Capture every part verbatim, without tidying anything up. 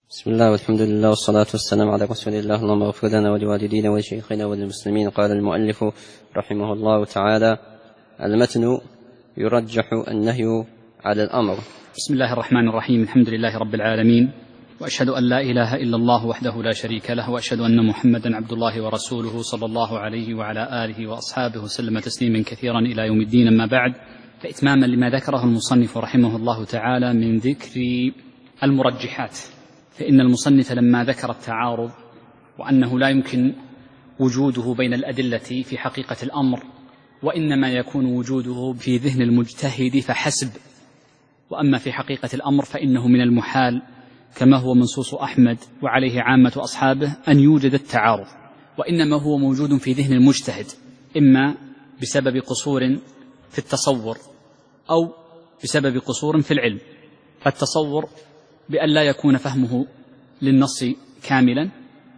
بسم الله والحمد لله والصلاة والسلام على رسول الله. اللهم اغفر لنا ولوالدينا ولشيخنا وللمسلمين. قال المؤلف رحمه الله تعالى: المتن يرجح النهي على الأمر. بسم الله الرحمن الرحيم. الحمد لله رب العالمين، وأشهد أن لا إله إلا الله وحده لا شريك له، وأشهد أن محمدا عبد الله ورسوله صلى الله عليه وعلى آله وأصحابه وسلم تسليما كثيرا إلى يوم الدين. أما بعد، فإتماما لما ذكره المصنف رحمه الله تعالى من ذكر المرجحات، فإن المصنف لما ذكر التعارض وأنه لا يمكن وجوده بين الأدلة في حقيقة الأمر، وإنما يكون وجوده في ذهن المجتهد فحسب، وأما في حقيقة الأمر فإنه من المحال كما هو منصوص أحمد وعليه عامة أصحابه أن يوجد التعارض، وإنما هو موجود في ذهن المجتهد، إما بسبب قصور في التصور أو بسبب قصور في العلم. فالتصور بأن لا يكون فهمه للنص كاملا،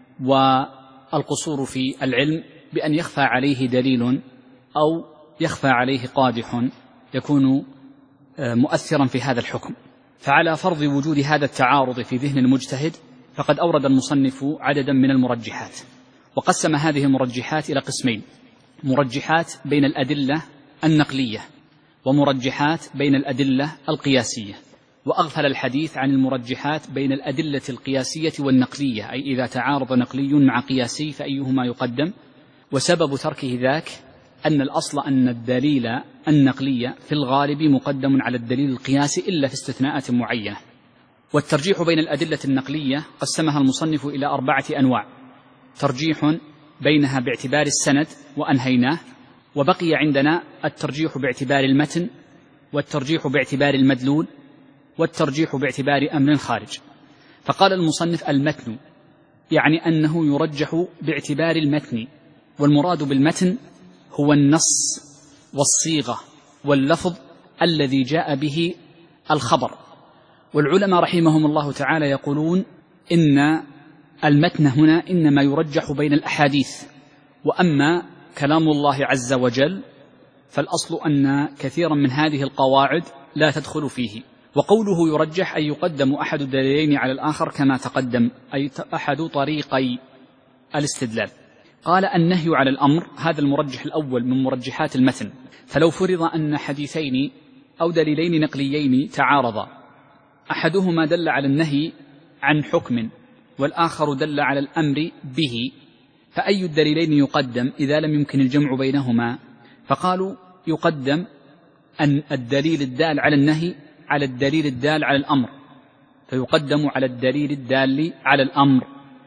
والقصور في العلم بأن يخفى عليه دليل أو يخفى عليه قادح يكون مؤثرا في هذا الحكم. فعلى فرض وجود هذا التعارض في ذهن المجتهد فقد أورد المصنف عددا من المرجحات، وقسم هذه المرجحات إلى قسمين: مرجحات بين الأدلة النقلية ومرجحات بين الأدلة القياسية، وأغفل الحديث عن المرجحات بين الأدلة القياسية والنقلية، أي إذا تعارض نقلي مع قياسي فأيهما يقدم. وسبب تركه ذاك أن الأصل أن الدليل النقلي في الغالب مقدم على الدليل القياسي إلا في استثناءات معينة. والترجيح بين الأدلة النقلية قسمها المصنف إلى أربعة أنواع: ترجيح بينها باعتبار السند وأنهيناه، وبقي عندنا الترجيح باعتبار المتن، والترجيح باعتبار المدلول، والترجيح باعتبار أمر خارج. فقال المصنف: المتن يعني أنه يرجح باعتبار المتن، والمراد بالمتن هو النص والصيغة واللفظ الذي جاء به الخبر. والعلماء رحمهم الله تعالى يقولون إن المتن هنا إنما يرجح بين الأحاديث، وأما كلام الله عز وجل فالأصل أن كثيرا من هذه القواعد لا تدخل فيه. وقوله يرجح أي يقدم أحد الدليلين على الآخر كما تقدم، أي أحد طريقي الاستدلال. قال: النهي على الأمر هذا المرجح الأول من مرجحات المتن. فلو فرض أن حديثين أو دليلين نقليين تعارضا، أحدهما دل على النهي عن حكم والآخر دل على الأمر به، فأي الدليلين يقدم إذا لم يمكن الجمع بينهما؟ فقالوا: يقدم أن الدليل الدال على النهي على الدليل الدال على الأمر، فيقدم على الدليل الدال على الأمر.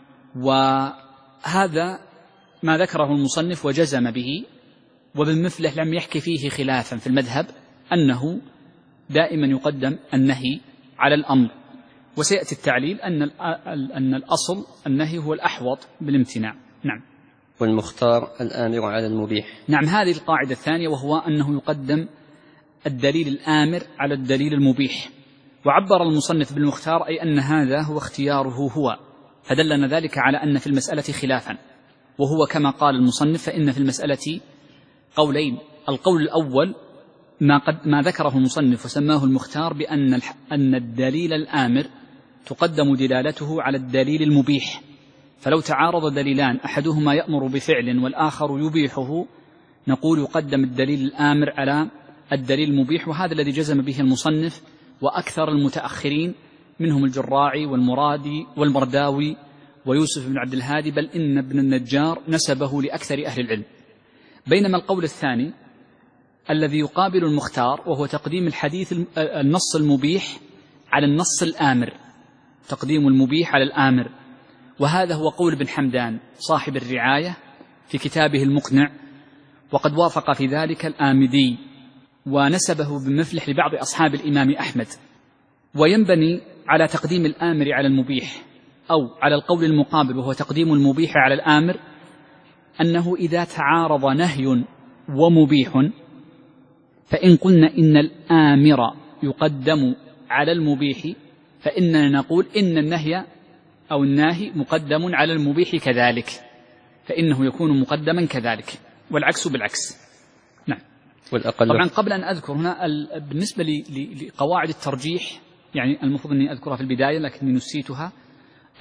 وهذا ما ذكره المصنف وجزم به، وبالمثله لم يحكي فيه خلافا في المذهب أنه دائما يقدم النهي على الأمر. وسيأتي التعليل أن أن الأصل النهي هو الأحوط بالامتناع. نعم. والمختار الآمر على المبيح. نعم، هذه القاعدة الثانية، وهو أنه يقدم الدليل الآمر على الدليل المبيح. وعبر المصنف بالمختار أي أن هذا هو اختياره هو، فدلنا ذلك على أن في المسألة خلافا، وهو كما قال المصنف فإن في المسألة قولين: القول الأول ما, قد ما ذكره المصنف وسماه المختار بأن أن الدليل الآمر تقدم دلالته على الدليل المبيح، فلو تعارض دليلان أحدهما يأمر بفعل والآخر يبيحه نقول يقدم الدليل الآمر على الدليل المبيح. وهذا الذي جزم به المصنف وأكثر المتأخرين منهم الجراعي والمرادي والمرداوي ويوسف بن عبد الهادي، بل إن ابن النجار نسبه لأكثر أهل العلم. بينما القول الثاني الذي يقابل المختار وهو تقديم الحديث النص المبيح على النص الآمر، تقديم المبيح على الآمر، وهذا هو قول ابن حمدان صاحب الرعاية في كتابه المقنع، وقد وافق في ذلك الآمدي ونسبه بمفلح لبعض أصحاب الإمام أحمد. وينبني على تقديم الآمر على المبيح أو على القول المقابل وهو تقديم المبيح على الآمر أنه إذا تعارض نهي ومبيح فإن قلنا إن الآمر يقدم على المبيح فإننا نقول إن النهي أو الناهي مقدم على المبيح كذلك، فإنه يكون مقدما كذلك، والعكس بالعكس. نعم. طبعا قبل أن أذكر هنا بالنسبة لقواعد الترجيح، يعني المفروض أني أذكرها في البداية لكني نسيتها،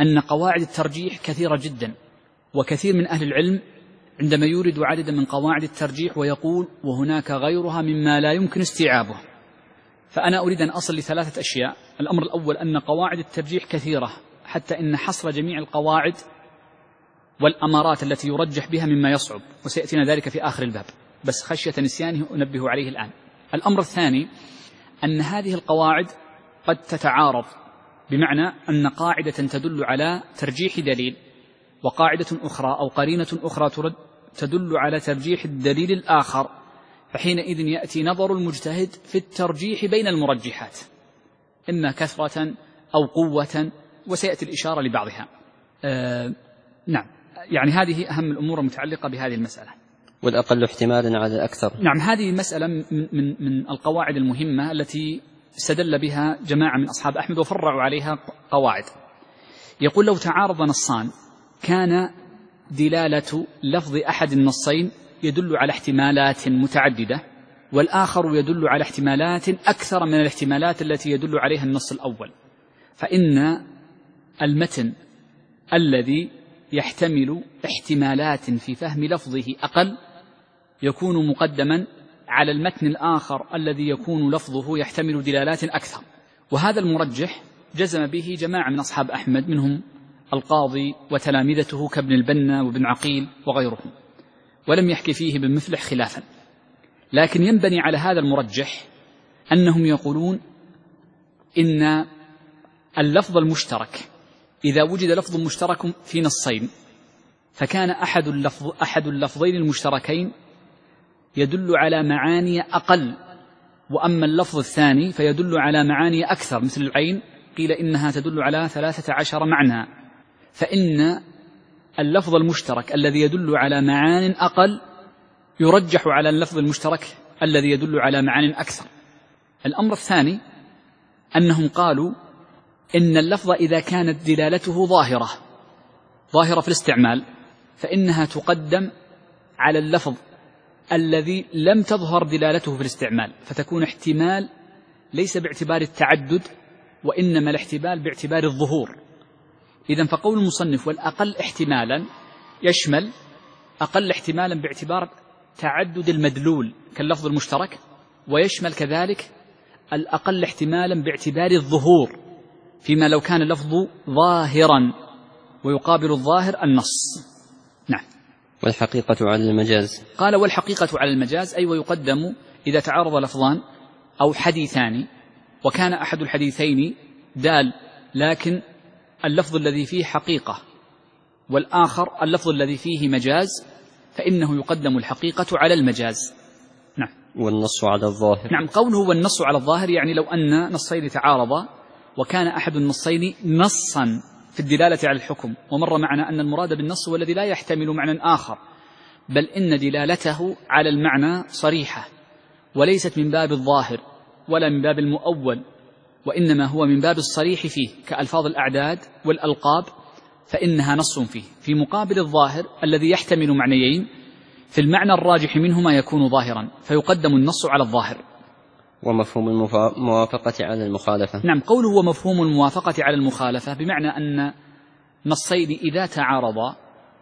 أن قواعد الترجيح كثيرة جدا، وكثير من أهل العلم عندما يورد عددا من قواعد الترجيح ويقول وهناك غيرها مما لا يمكن استيعابه. فأنا أريد أن أصل لثلاثة أشياء. الأمر الأول أن قواعد الترجيح كثيرة، حتى إن حصر جميع القواعد والأمارات التي يرجح بها مما يصعب، وسيأتينا ذلك في آخر الباب، بس خشية نسيانه أنبه عليه الآن. الأمر الثاني أن هذه القواعد قد تتعارض، بمعنى أن قاعدة تدل على ترجيح دليل وقاعدة أخرى أو قرينة أخرى تدل على ترجيح الدليل الآخر، فحينئذ يأتي نظر المجتهد في الترجيح بين المرجحات، إما كثرة أو قوة، وسيأتي الإشارة لبعضها. آه نعم، يعني هذه أهم الأمور المتعلقة بهذه المسألة. والأقل احتمالا على الأكثر. نعم، هذه مسألة من, من, من القواعد المهمة التي استدل بها جماعة من أصحاب أحمد وفرعوا عليها قواعد. يقول لو تعارض نصان كان دلالة لفظ أحد النصين يدل على احتمالات متعددة، والآخر يدل على احتمالات أكثر من الاحتمالات التي يدل عليها النص الأول، فإن المتن الذي يحتمل احتمالات في فهم لفظه أقل يكون مقدما على المتن الآخر الذي يكون لفظه يحتمل دلالات أكثر. وهذا المرجح جزم به جماعة من أصحاب أحمد، منهم القاضي وتلامذته كابن البنا وابن عقيل وغيرهم، ولم يحكي فيه ابن مفلح خلافا. لكن ينبني على هذا المرجح أنهم يقولون إن اللفظ المشترك إذا وجد لفظ مشترك في نصين فكان أحد اللفظ أحد اللفظين المشتركين يدل على معاني أقل، وأما اللفظ الثاني فيدل على معاني أكثر، مثل العين قيل إنها تدل على ثلاثة عشر معنى، فإن اللفظ المشترك الذي يدل على معان أقل يرجح على اللفظ المشترك الذي يدل على معان أكثر. الأمر الثاني أنهم قالوا إن اللفظ إذا كانت دلالته ظاهرة ظاهرة في الاستعمال فإنها تقدم على اللفظ الذي لم تظهر دلالته في الاستعمال، فتكون احتمال ليس باعتبار التعدد وإنما الاحتمال باعتبار الظهور. إذن فقول المصنف والأقل احتمالا يشمل أقل احتمالا باعتبار تعدد المدلول كاللفظ المشترك، ويشمل كذلك الأقل احتمالا باعتبار الظهور فيما لو كان اللفظ ظاهرا ويقابل الظاهر النص. نعم. والحقيقة على المجاز. قال والحقيقة على المجاز، أي ويقدم إذا تعارض لفظان أو حديثان وكان أحد الحديثين دال لكن اللفظ الذي فيه حقيقة والآخر اللفظ الذي فيه مجاز فإنه يقدم الحقيقة على المجاز. نعم. والنص على الظاهر. نعم، قوله والنص على الظاهر يعني لو أن نصين تعارضا وكان أحد النصين نصا في الدلالة على الحكم، ومر معنا أن المراد بالنص هو الذي لا يحتمل معنى آخر، بل إن دلالته على المعنى صريحة وليست من باب الظاهر ولا من باب المؤول، وإنما هو من باب الصريح فيه كألفاظ الأعداد والألقاب، فإنها نص فيه، في مقابل الظاهر الذي يحتمل معنيين في المعنى الراجح منهما يكون ظاهرا فيقدم النص على الظاهر. ومفهوم الموافقة على المخالفة. نعم، قوله هو مفهوم الموافقة على المخالفة بمعنى أن نصين إذا تعارضا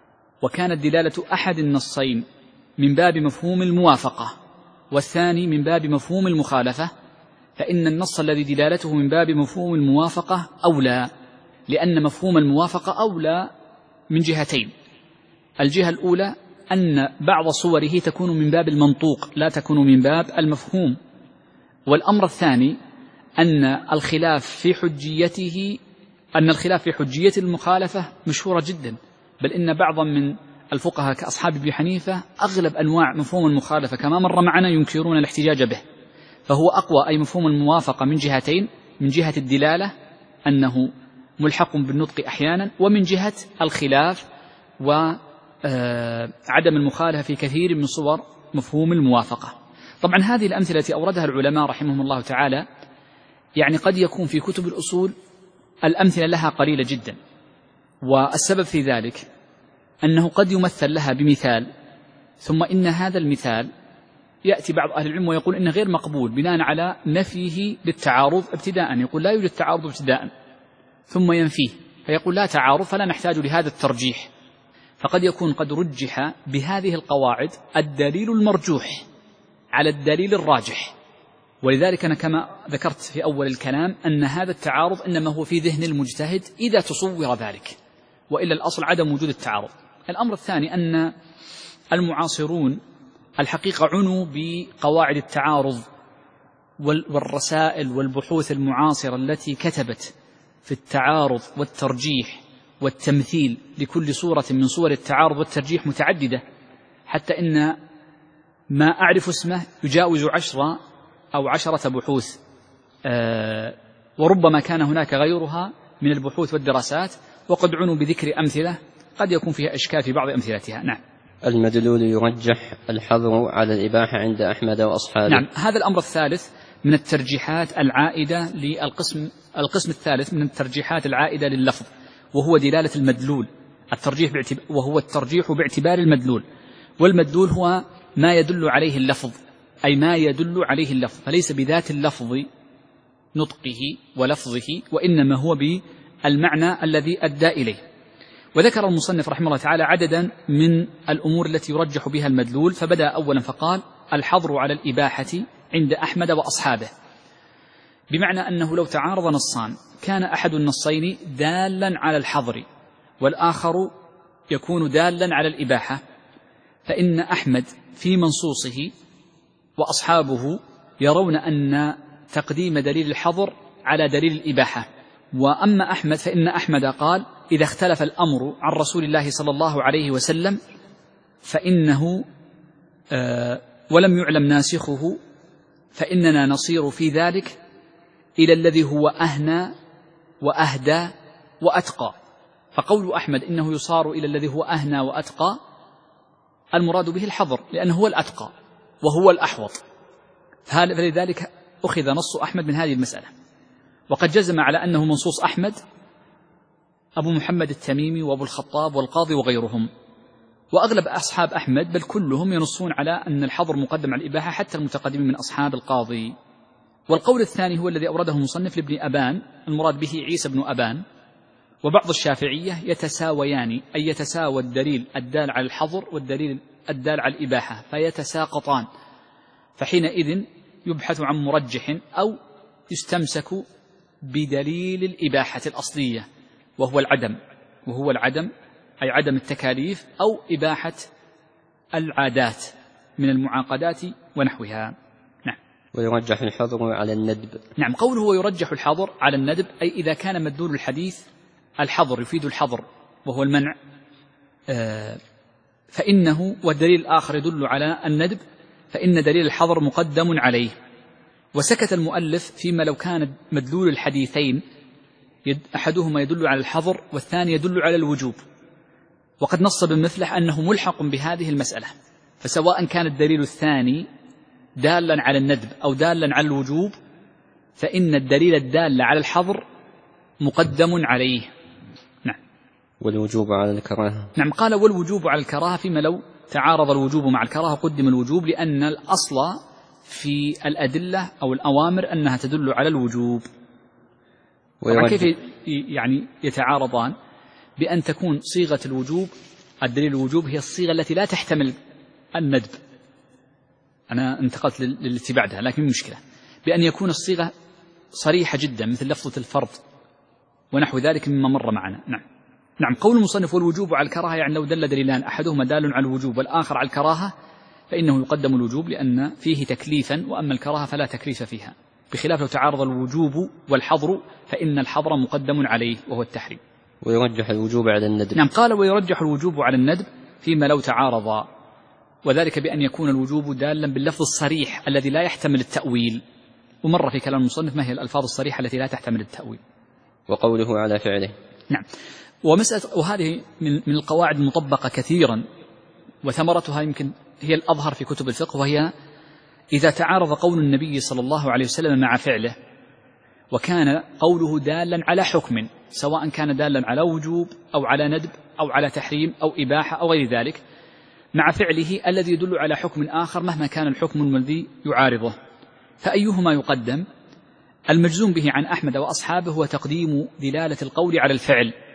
وكانت دلالة أحد النصين من باب مفهوم الموافقة والثاني من باب مفهوم المخالفة، فإن النص الذي دلالته من باب مفهوم الموافقة أولى، لأن مفهوم الموافقة أولى من جهتين. الجهة الأولى أن بعض صوره تكون من باب المنطوق لا تكون من باب المفهوم، والأمر الثاني أن الخلاف في حجيته أن الخلاف في حجية المخالفة مشهورة جدا، بل إن بعضا من الفقهاء كأصحاب أبي حنيفة أغلب أنواع مفهوم المخالفة كما مر معنا ينكرون الاحتجاج به، فهو أقوى أي مفهوم الموافقة من جهتين، من جهة الدلالة أنه ملحق بالنطق أحيانا، ومن جهة الخلاف وعدم المخالفة في كثير من صور مفهوم الموافقة. طبعا هذه الأمثلة التي أوردها العلماء رحمهم الله تعالى يعني قد يكون في كتب الأصول الأمثلة لها قليلة جدا، والسبب في ذلك أنه قد يمثل لها بمثال ثم إن هذا المثال يأتي بعض أهل العلم ويقول إنه غير مقبول بناء على نفيه للتعارض ابتداء، يقول لا يوجد تعارض ابتداء ثم ينفيه فيقول لا تعارض فلا نحتاج لهذا الترجيح. فقد يكون قد رجح بهذه القواعد الدليل المرجوح على الدليل الراجح، ولذلك أنا كما ذكرت في أول الكلام أن هذا التعارض إنما هو في ذهن المجتهد إذا تصور ذلك، وإلا الأصل عدم وجود التعارض. الأمر الثاني أن المعاصرون الحقيقة عنوا بقواعد التعارض والرسائل والبحوث المعاصرة التي كتبت في التعارض والترجيح والتمثيل لكل صورة من صور التعارض والترجيح متعددة، حتى إن ما أعرف اسمه يجاوز عشرة أو عشرة بحوث، آه وربما كان هناك غيرها من البحوث والدراسات، وقد عنوا بذكر أمثلة قد يكون فيها إشكال في بعض أمثلتها. نعم. المدلول يرجح الحظر على الإباحة عند أحمد وأصحابه. نعم، هذا الأمر الثالث من الترجيحات العائدة للقسم القسم الثالث من الترجيحات العائدة لللفظ، وهو دلالة المدلول، الترجيح باعتبار وهو الترجيح باعتبار المدلول، والمدلول هو ما يدل عليه اللفظ، أي ما يدل عليه اللفظ، فليس بذات اللفظ نطقه ولفظه، وإنما هو بالمعنى الذي أدى إليه. وذكر المصنف رحمه الله تعالى عددا من الأمور التي يرجح بها المدلول، فبدأ أولا فقال الحظر على الإباحة عند أحمد وأصحابه، بمعنى أنه لو تعارض نصان كان أحد النصين دالا على الحظر والآخر يكون دالا على الإباحة، فإن أحمد في منصوصه وأصحابه يرون أن تقديم دليل الحظر على دليل الإباحة. وأما أحمد فإن أحمد قال إذا اختلف الأمر عن رسول الله صلى الله عليه وسلم فإنه آه ولم يعلم ناسخه فإننا نصير في ذلك إلى الذي هو أهنى وأهدى وأتقى. فقول أحمد إنه يصار إلى الذي هو أهنى وأتقى المراد به الحظر، لأنه هو الأتقى وهو الأحوط، فلذلك أخذ نص أحمد من هذه المسألة. وقد جزم على أنه منصوص أحمد أبو محمد التميمي وأبو الخطاب والقاضي وغيرهم، وأغلب أصحاب أحمد بل كلهم ينصون على أن الحظر مقدم على الإباحة حتى المتقدمين من أصحاب القاضي. والقول الثاني هو الذي أورده المصنف لابن أبان، المراد به عيسى بن أبان، وبعض الشافعية يتساويان، أي يتساوى الدليل الدال على الحظر والدليل الدال على الإباحة فيتساقطان، فحينئذ يبحث عن مرجح أو يستمسك بدليل الإباحة الأصلية وهو العدم، وهو العدم أي عدم التكاليف أو إباحة العادات من المعاقدات ونحوها. نعم. ويرجح الحظر على الندب. نعم، قوله ويرجح الحظر على الندب أي إذا كان مدلول الحديث الحظر يفيد الحظر وهو المنع فإنه، والدليل الآخر يدل على الندب، فإن دليل الحظر مقدم عليه. وسكت المؤلف فيما لو كان مدلول الحديثين أحدهما يدل على الحظر والثاني يدل على الوجوب، وقد نص بمثله أنه ملحق بهذه المسألة، فسواء كان الدليل الثاني دالا على الندب أو دالا على الوجوب فإن الدليل الدال على الحظر مقدم عليه. نعم. والوجوب على الكراهة. نعم، قال والوجوب على الكراهة فيما لو تعارض الوجوب مع الكراهة قدم الوجوب، لأن الأصل في الأدلة أو الأوامر أنها تدل على الوجوب. كيف يعني يتعارضان؟ بأن تكون صيغة الوجوب الدليل الوجوب هي الصيغة التي لا تحتمل الندب، أنا انتقلت للتي بعدها لكن مشكلة، بأن يكون الصيغة صريحة جدا مثل لفظة الفرض ونحو ذلك مما مر معنا. نعم. نعم، قول المصنف والوجوب على الكراهة يعني لو دل دليلان أحدهما دال على الوجوب والآخر على الكراهة فإنه يقدم الوجوب لأن فيه تكليفا، وأما الكراهة فلا تكليف فيها، بخلاف لو تعارض الوجوب والحظر فإن الحظر مقدم عليه وهو التحريم. ويرجح الوجوب على الندب. نعم، قال ويرجح الوجوب على الندب فيما لو تعارض، وذلك بأن يكون الوجوب دالا باللفظ الصريح الذي لا يحتمل التأويل، ومر في كلام المصنف ما هي الألفاظ الصريحة التي لا تحتمل التأويل. وقوله على فعله. نعم، ومسألة وهذه من من القواعد المطبقة كثيرا، وثمرتها يمكن هي الأظهر في كتب الفقه، وهي إذا تعارض قول النبي صلى الله عليه وسلم مع فعله وكان قوله دالا على حكم، سواء كان دالا على وجوب أو على ندب أو على تحريم أو إباحة أو غير ذلك، مع فعله الذي يدل على حكم آخر مهما كان الحكم الذي يعارضه، فأيهما يقدم؟ المجزوم به عن أحمد وأصحابه هو تقديم دلالة القول على الفعل،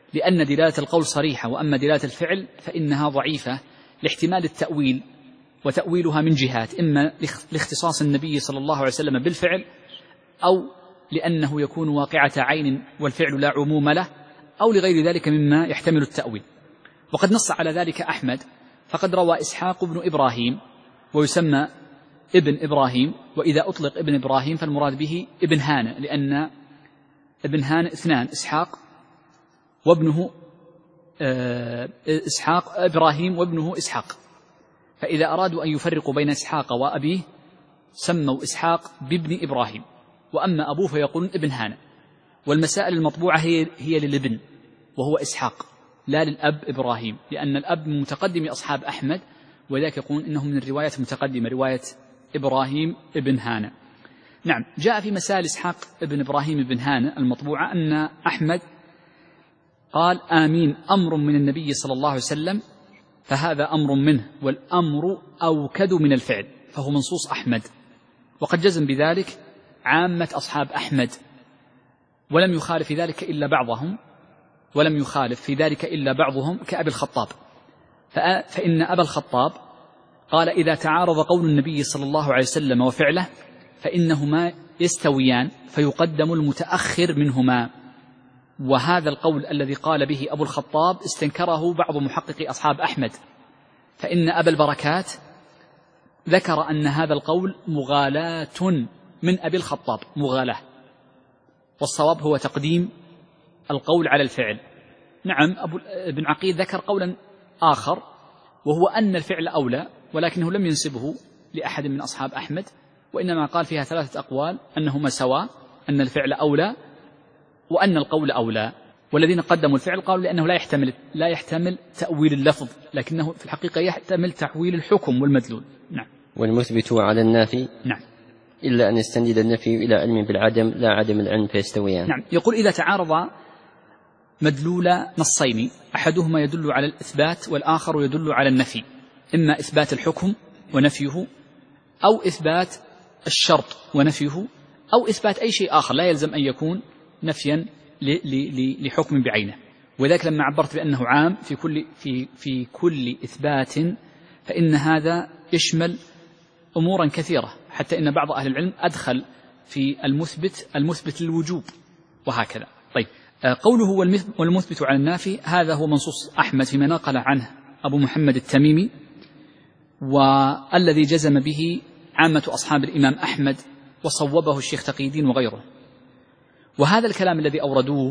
لأن دلالة القول صريحة، وأما دلالة الفعل فإنها ضعيفة لاحتمال التأويل، وتأويلها من جهات: إما لاختصاص النبي صلى الله عليه وسلم بالفعل، أو لأنه يكون واقعة عين والفعل لا عموم له، أو لغير ذلك مما يحتمل التأويل. وقد نص على ذلك أحمد، فقد روى إسحاق بن إبراهيم، ويسمى ابن إبراهيم، وإذا أطلق ابن إبراهيم فالمراد به ابن هانة، لأن ابن هانة اثنان: إسحاق وابنه إسحاق إبراهيم وابنه إسحاق، فإذا أرادوا أن يفرقوا بين إسحاق وأبيه سموا إسحاق بابن إبراهيم، وأما أبوه فيقولون ابن هانة. والمسائل المطبوعة هي, هي للابن وهو إسحاق، لا للأب إبراهيم، لأن الأب من متقدم أصحاب أحمد، وذلك يقولون إنه من الرواية المتقدمة، رواية إبراهيم ابن هانة. نعم، جاء في مسائل إسحاق ابن إبراهيم ابن هانة المطبوعة أن أحمد قال: آمين أمر من النبي صلى الله عليه وسلم، فهذا أمر منه، والأمر أوكد من الفعل، فهو منصوص أحمد. وقد جزم بذلك عامة أصحاب أحمد، ولم يخالف في ذلك إلا بعضهم ولم يخالف في ذلك إلا بعضهم كأبي الخطاب. فإن أبا الخطاب قال: إذا تعارض قول النبي صلى الله عليه وسلم وفعله فإنهما يستويان، فيقدم المتأخر منهما. وهذا القول الذي قال به أبو الخطاب استنكره بعض محققي أصحاب أحمد، فإن أبا البركات ذكر أن هذا القول مغالاة من أبي الخطاب، مغالاة، والصواب هو تقديم القول على الفعل. نعم، أبو ابن عقيل ذكر قولا آخر، وهو أن الفعل أولى، ولكنه لم ينسبه لأحد من أصحاب أحمد، وإنما قال فيها ثلاثة أقوال: أنهما سواء، أن الفعل أولى، وأن القول أولى. والذين قدموا الفعل قالوا لأنه لا يحتمل لا يحتمل تأويل اللفظ، لكنه في الحقيقة يحتمل تحويل الحكم والمدلول. نعم. والمثبت على النافي نعم، إلا أن يستند النفي إلى علم بالعدم لا عدم العلم فيستويان. نعم. يقول: إذا تعارض مدلول نصين، أحدهما يدل على الإثبات والآخر يدل على النفي، إما إثبات الحكم ونفيه، أو إثبات الشرط ونفيه، أو إثبات أي شيء آخر، لا يلزم أن يكون نفيا لحكم بعينه. وذلك لما عبرت بأنه عام في كل, في, في كل إثبات، فإن هذا يشمل أمورا كثيرة، حتى إن بعض أهل العلم أدخل في المثبت المثبت للوجوب وهكذا. طيب، قوله والمثبت على النافي هذا هو منصوص أحمد فيما نقل عنه أبو محمد التميمي، والذي جزم به عامة أصحاب الإمام أحمد، وصوبه الشيخ تقي الدين وغيره. وهذا الكلام الذي أوردوه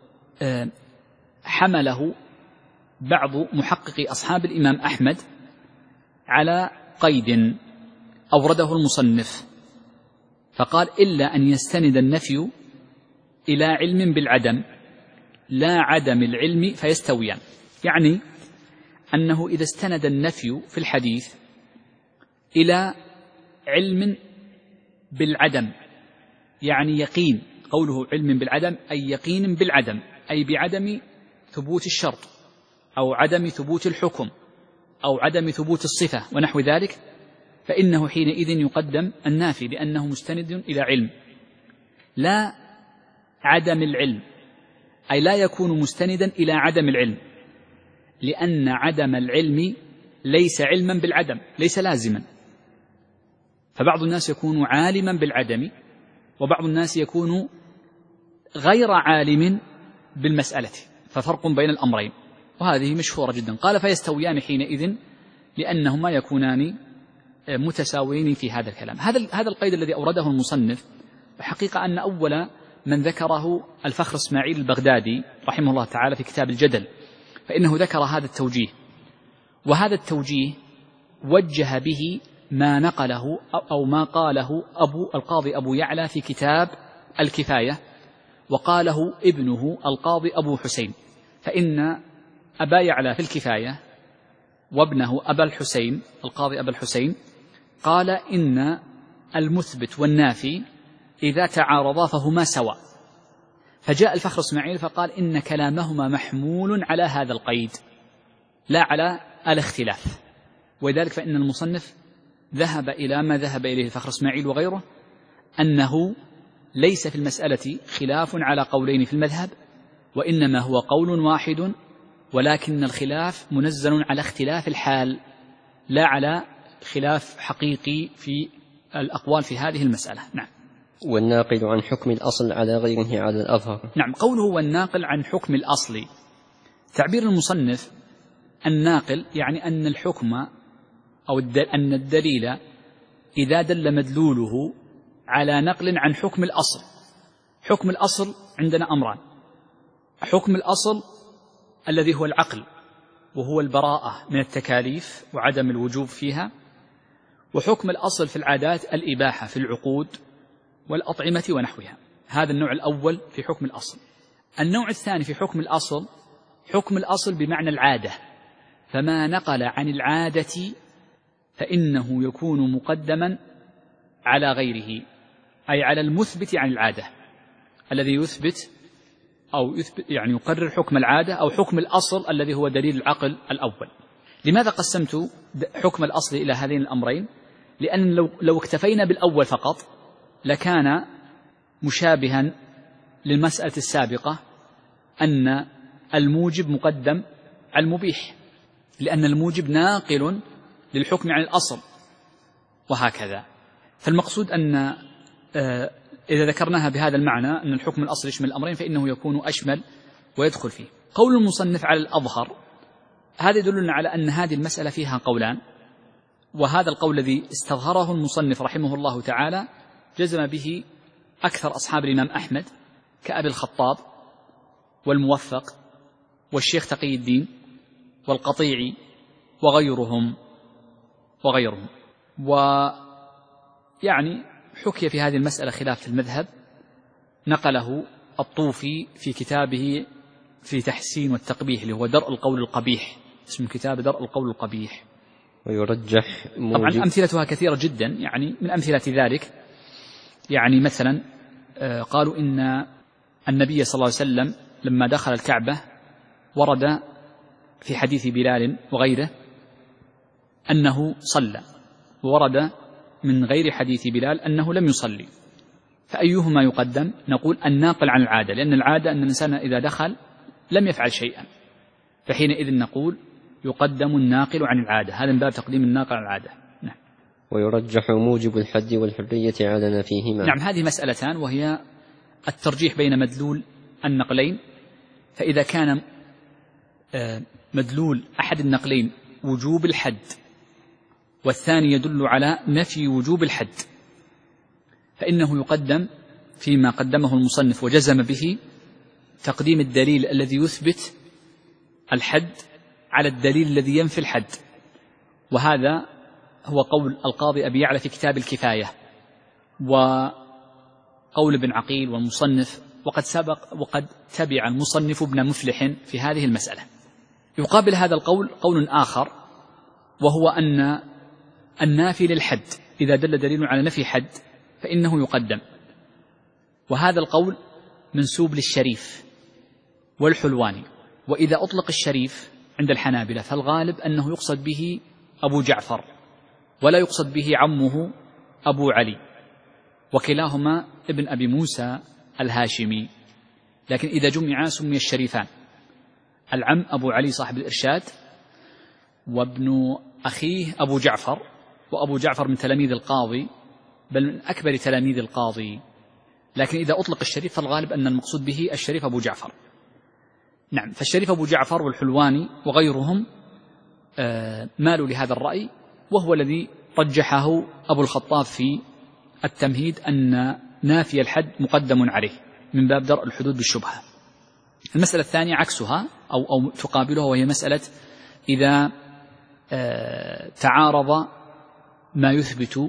حمله بعض محققي أصحاب الإمام أحمد على قيد أورده المصنف، فقال: إلا أن يستند النفي إلى علم بالعدم لا عدم العلم فيستويان. يعني أنه إذا استند النفي في الحديث إلى علم بالعدم، يعني يقين، قوله علم بالعدم أي يقين بالعدم، أي بعدم ثبوت الشرط أو عدم ثبوت الحكم أو عدم ثبوت الصفة ونحو ذلك، فإنه حينئذ يقدم النافي، لأنه مستند إلى علم، لا عدم العلم، أي لا يكون مستندا إلى عدم العلم، لأن عدم العلم ليس علما بالعدم، ليس لازما. فبعض الناس يكون عالما بالعدم، وبعض الناس يكون غير عالم بالمسألة، ففرق بين الأمرين، وهذه مشهورة جدا. قال: فيستويان حينئذ، لأنهما يكونان متساويين في هذا الكلام. هذا هذا القيد الذي أورده المصنف، الحقيقة أن أول من ذكره الفخر إسماعيل البغدادي رحمه الله تعالى في كتاب الجدل، فإنه ذكر هذا التوجيه، وهذا التوجيه وجه به ما نقله أو ما قاله أبو القاضي أبو يعلى في كتاب الكفاية، وقاله ابنه القاضي أبو حسين. فإن أبا يعلى في الكفاية وابنه أبا الحسين القاضي أبا الحسين قال: إن المثبت والنافي إذا تعارضا فهما سواء. فجاء الفخر إسماعيل فقال: إن كلامهما محمول على هذا القيد لا على الاختلاف. وذلك فإن المصنف ذهب إلى ما ذهب إليه الفخر إسماعيل وغيره، أنه ليس في المسألة خلاف على قولين في المذهب، وإنما هو قول واحد، ولكن الخلاف منزل على اختلاف الحال لا على خلاف حقيقي في الأقوال في هذه المسألة. نعم. والناقل عن حكم الأصل على غيره على الأظهر. نعم، قوله والناقل عن حكم الأصل، تعبير المصنف الناقل يعني أن الحكم أو أن الدليل إذا دل مدلوله على نقل عن حكم الأصل. حكم الأصل عندنا أمران: حكم الأصل الذي هو العقل وهو البراءة من التكاليف وعدم الوجوب فيها، وحكم الأصل في العادات الإباحة في العقود والأطعمة ونحوها. هذا النوع الأول في حكم الأصل. النوع الثاني في حكم الأصل حكم الأصل بمعنى العادة، فما نقل عن العادة فإنه يكون مقدما على غيره، أي على المثبت عن العادة الذي يثبت أو يثبت يعني يقرر حكم العادة أو حكم الأصل الذي هو دليل العقل الأول. لماذا قسمت حكم الأصل إلى هذين الأمرين؟ لأن لو, لو اكتفينا بالأول فقط لكان مشابها للمسألة السابقة أن الموجب مقدم على المبيح، لأن الموجب ناقل للحكم عن الأصل وهكذا. فالمقصود أن إذا ذكرناها بهذا المعنى أن الحكم الأصل يشمل الأمرين فإنه يكون أشمل ويدخل فيه. قول المصنف على الأظهر، هذا يدلنا على أن هذه المسألة فيها قولان، وهذا القول الذي استظهره المصنف رحمه الله تعالى جزم به أكثر أصحاب الإمام أحمد كأبي الخطاب والموفق والشيخ تقي الدين والقطيعي وغيرهم وغيرهم ويعني حكي في هذه المسألة خلاف في المذهب، نقله الطوفي في كتابه في تحسين والتقبيح اللي هو درء القول القبيح، اسم الكتاب درء القول القبيح. ويرجح موجب. طبعا أمثلتها كثيرة جدا، يعني من أمثلة ذلك يعني مثلا قالوا إن النبي صلى الله عليه وسلم لما دخل الكعبة ورد في حديث بلال وغيره أنه صلى، وورد من غير حديث بلال أنه لم يصلي، فأيهما يقدم؟ نقول الناقل عن العادة، لأن العادة أن الإنسان إذا دخل لم يفعل شيئا، فحينئذ نقول يقدم الناقل عن العادة، هذا من باب تقديم الناقل عن العادة. نعم. ويرجح موجب الحد والحرية على ما فيهما. نعم، هذه مسألتان، وهي الترجيح بين مدلول النقلين، فإذا كان مدلول أحد النقلين وجوب الحد والثاني يدل على نفي وجوب الحد فإنه يقدم فيما قدمه المصنف وجزم به تقديم الدليل الذي يثبت الحد على الدليل الذي ينفي الحد، وهذا هو قول القاضي أبي يعلى في كتاب الكفاية وقول ابن عقيل والمصنف، وقد سبق وقد تبع المصنف ابن مفلح في هذه المسألة. يقابل هذا القول قول آخر، وهو أن النافي للحد إذا دل دليل على نفي حد فإنه يقدم، وهذا القول منسوب للشريف والحلواني. وإذا أطلق الشريف عند الحنابلة فالغالب أنه يقصد به أبو جعفر ولا يقصد به عمه أبو علي، وكلاهما ابن أبي موسى الهاشمي، لكن إذا جمع سمي الشريفان، العم أبو علي صاحب الإرشاد وابن أخيه أبو جعفر، وأبو جعفر من تلاميذ القاضي بل من أكبر تلاميذ القاضي، لكن إذا أطلق الشريف فالغالب أن المقصود به الشريف أبو جعفر. نعم، فالشريف أبو جعفر والحلواني وغيرهم مالوا لهذا الرأي، وهو الذي رجحه أبو الخطاب في التمهيد أن نافي الحد مقدم عليه من باب درء الحدود بالشبهة. المسألة الثانية عكسها أو, أو تقابلها، وهي مسألة إذا تعارض ما يثبت،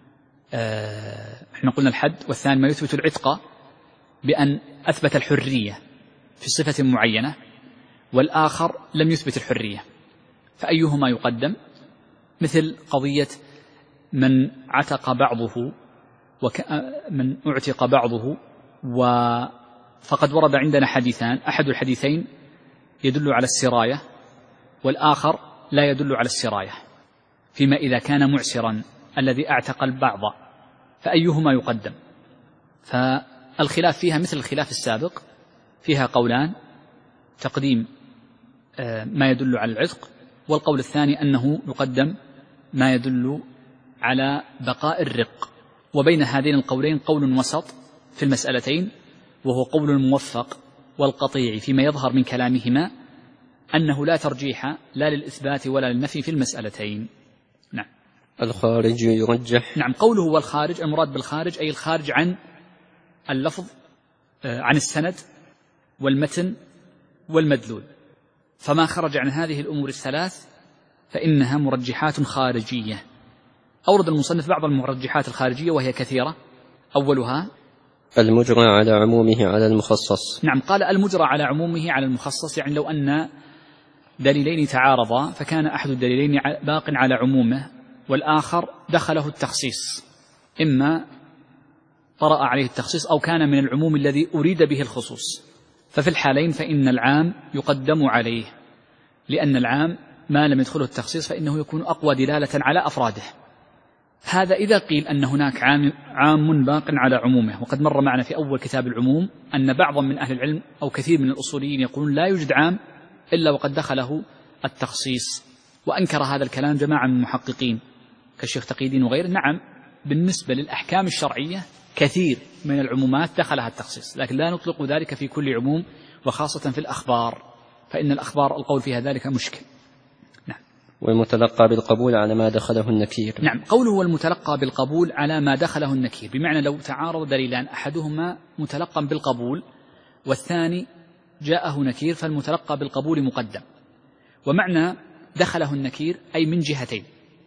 احنا قلنا الحد، والثاني ما يثبت العتق بأن أثبت الحرية في صفة معينة والآخر لم يثبت الحرية، فأيهما يقدم؟ مثل قضية من عتق بعضه ومن اعتق بعضه، فقد ورد عندنا حديثان، أحد الحديثين يدل على السراية والآخر لا يدل على السراية، فيما إذا كان معسرا الذي اعتق البعض فأيهما يقدم؟ فالخلاف فيها مثل الخلاف السابق، فيها قولان، تقديم ما يدل على العتق، والقول الثاني أنه يقدم ما يدل على بقاء الرق. وبين هذين القولين قول وسط في المسألتين، وهو قول الموفق والقطيع فيما يظهر من كلامهما أنه لا ترجيح لا للإثبات ولا للنفي في المسألتين. نعم. الخارج يرجح. نعم، قوله والخارج المراد بالخارج أي الخارج عن اللفظ، عن السند والمتن والمدلول، فما خرج عن هذه الأمور الثلاث فإنها مرجحات خارجية. أورد المصنف بعض المرجحات الخارجية وهي كثيرة. أولها المجرى على عمومه على المخصص. نعم، قال المجرى على عمومه على المخصص، يعني لو أن دليلين تعارضا فكان أحد الدليلين باق على عمومه والآخر دخله التخصيص، إما طرأ عليه التخصيص أو كان من العموم الذي أريد به الخصوص، ففي الحالين فإن العام يقدم عليه، لأن العام ما لم يدخله التخصيص فإنه يكون أقوى دلالة على أفراده. هذا إذا قيل أن هناك عام, عام باق على عمومه. وقد مر معنا في أول كتاب العموم أن بعضا من أهل العلم أو كثير من الأصوليين يقولون لا يوجد عام إلا وقد دخله التخصيص، وأنكر هذا الكلام جماعة من المحققين كالشيخ تقي الدين وغيره. نعم، بالنسبة للأحكام الشرعية كثير من العمومات دخلها التخصيص، لكن لا نطلق ذلك في كل عموم، وخاصة في الأخبار، فإن الأخبار القول فيها ذلك مشكل. نعم. والمتلقى بالقبول على ما دخله النكير. نعم، قوله والمتلقى بالقبول على ما دخله النكير، بمعنى لو تعارض دليلان أحدهما متلقى بالقبول والثاني جاءه نكير فالمتلقى بالقبول مقدم. ومعنى دخله النكير أي من جهتين،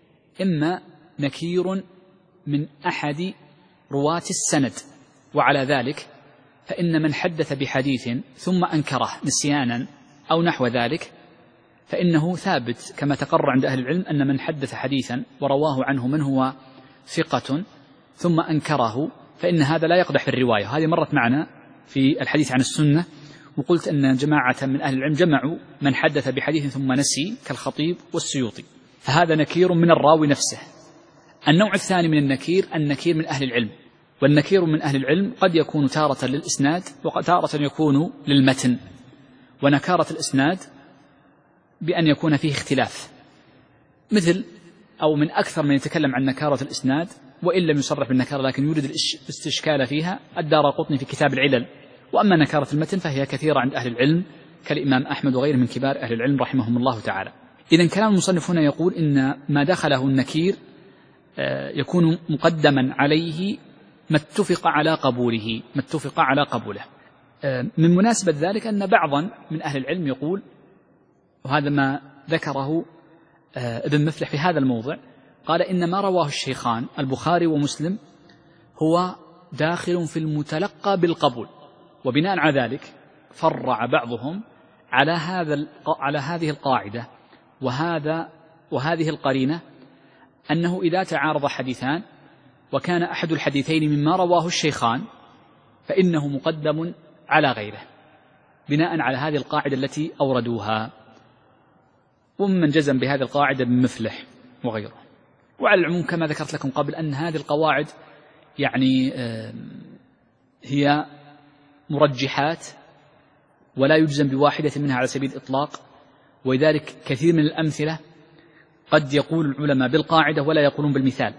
إما نكير من أحد رواة السند، وعلى ذلك فإن من حدث بحديث ثم أنكره نسيانا أو نحو ذلك فإنه ثابت، كما تقرر عند أهل العلم أن من حدث حديثا ورواه عنه من هو ثقة ثم أنكره فإن هذا لا يقدح في الرواية. هذه مرت معنا في الحديث عن السنة، وقلت أن جماعة من أهل العلم جمعوا من حدث بحديث ثم نسي كالخطيب والسيوطي، فهذا نكير من الراوي نفسه. النوع الثاني من النكير النكير من أهل العلم، والنكير من أهل العلم قد يكون تارة للإسناد وتارة يكون للمتن. ونكارة الإسناد بأن يكون فيه اختلاف، مثل أو من أكثر من يتكلم عن نكارة الإسناد وإن لم يصرح بالنكارة لكن يريد الاستشكال فيها الدارقطني في كتاب العلل. وأما نكارة المتن فهي كثيرة عند أهل العلم كالإمام أحمد وغيره من كبار أهل العلم رحمهم الله تعالى. إذن كلام المصنف هنا يقول إن ما دخله النكير يكون مقدما عليه ما اتفق على قبوله ما اتفق على قبوله. من مناسبة ذلك أن بعضا من أهل العلم يقول، وهذا ما ذكره ابن مفلح في هذا الموضع، قال إن ما رواه الشيخان البخاري ومسلم هو داخل في المتلقى بالقبول، وبناء على ذلك فرع بعضهم على هذا على هذه القاعدة وهذا وهذه القرينة، أنه إذا تعارض حديثان وكان أحد الحديثين مما رواه الشيخان فإنه مقدم على غيره، بناء على هذه القاعدة التي أوردوها. ومن جزم بهذه القاعدة ابن مفلح وغيره. وعلى العموم كما ذكرت لكم قبل أن هذه القواعد يعني هي مرجحات ولا يجزم بواحدة منها على سبيل الإطلاق، ولذلك كثير من الأمثلة قد يقول العلماء بالقاعدة ولا يقولون بالمثال،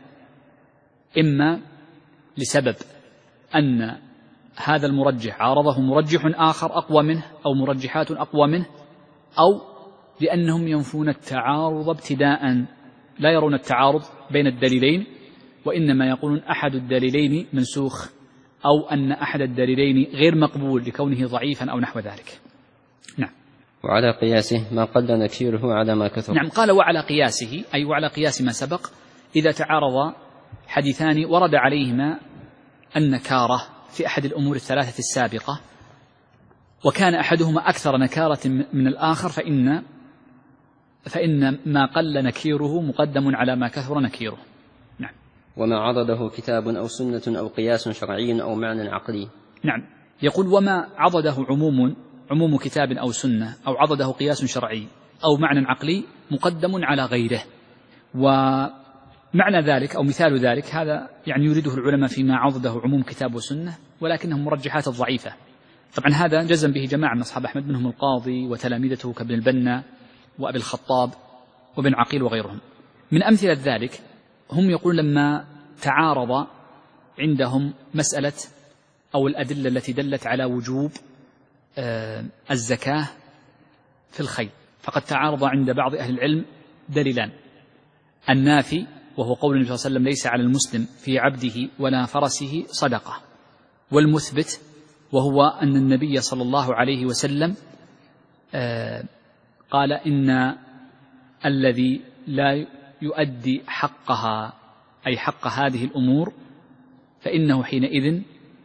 إما لسبب أن هذا المرجح عارضه مرجح آخر أقوى منه أو مرجحات أقوى منه، أو لأنهم ينفون التعارض ابتداء، لا يرون التعارض بين الدليلين، وإنما يقولون أحد الدليلين منسوخ أو أن أحد الدليلين غير مقبول لكونه ضعيفا أو نحو ذلك. نعم. وعلى قياسه ما قل نكيره على ما كثر. نعم، قال وعلى قياسه أي وعلى قياس ما سبق، إذا تعارض حديثان ورد عليهما النكارة في أحد الأمور الثلاثة السابقة وكان أحدهما أكثر نكارة من الآخر فإن فإن ما قل نكيره مقدم على ما كثر نكيره. نعم. وما عضده كتاب أو سنة أو قياس شرعي أو معنى عقلي. نعم، يقول وما عضده عموم عموم كتاب أو سنة أو عضده قياس شرعي أو معنى عقلي مقدم على غيره. ومعنى ذلك أو مثال ذلك هذا يعني يريده العلماء فيما عضده عموم كتاب وسنة، ولكنهم مرجحات الضعيفة، طبعا هذا جزم به جماعة من أصحاب أحمد منهم القاضي وتلامذته كابن البنا وأبي الخطاب وابن عقيل وغيرهم. من أمثلة ذلك هم يقول لما تعارض عندهم مسألة أو الأدلة التي دلت على وجوب الزكاة في الخيل، فقد تعارض عند بعض أهل العلم دليلان: النافي وهو قول النبي صلى الله عليه وسلم ليس على المسلم في عبده ولا فرسه صدقة، والمثبت وهو أن النبي صلى الله عليه وسلم قال إن الذي لا يؤدي حقها أي حق هذه الأمور فإنه حينئذ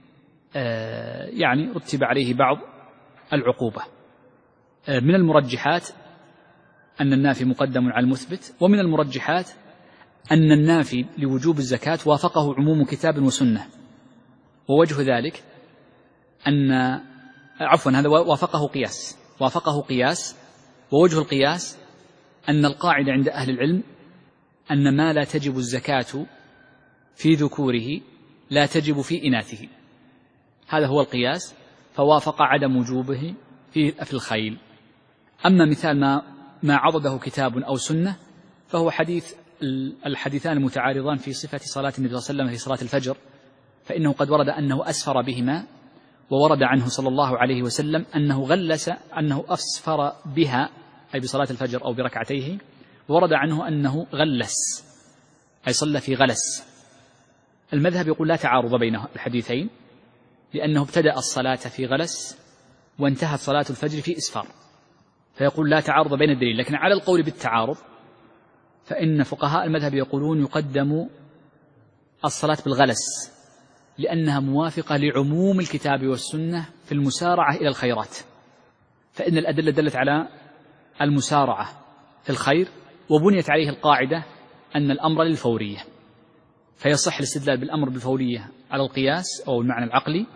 يعني رتب عليه بعض العقوبة. من المرجحات أن النافي مقدم على المثبت، ومن المرجحات أن النافي لوجوب الزكاة وافقه عموم كتاب وسنة، ووجه ذلك أن عفوا هذا وافقه قياس وافقه قياس ووجه القياس أن القاعدة عند أهل العلم أن ما لا تجب الزكاة في ذكوره لا تجب في إناثه، هذا هو القياس، فوافق عدم وجوبه في في الخيل. أما مثال ما ما عضده كتاب أو سنة فهو حديث الحديثان المتعارضان في صفة صلاة النبي صلى الله عليه وسلم في صلاة الفجر، فإنه قد ورد أنه أسفر بهما، وورد عنه صلى الله عليه وسلم أنه غلس أنه أسفر بها أي بصلاة الفجر أو بركعتيه، ورد عنه أنه غلس أي صلى في غلس. المذهب يقول لا تعارض بين الحديثين، لأنه ابتدأ الصلاة في غلس وانتهت صلاة الفجر في إسفار، فيقول لا تعارض بين الدليل. لكن على القول بالتعارض فإن فقهاء المذهب يقولون يقدم الصلاة بالغلس لأنها موافقة لعموم الكتاب والسنة في المسارعة إلى الخيرات، فإن الأدلة دلت على المسارعة في الخير، وبنيت عليه القاعدة أن الأمر للفورية، فيصح الاستدلال بالأمر بالفورية على القياس أو المعنى العقلي،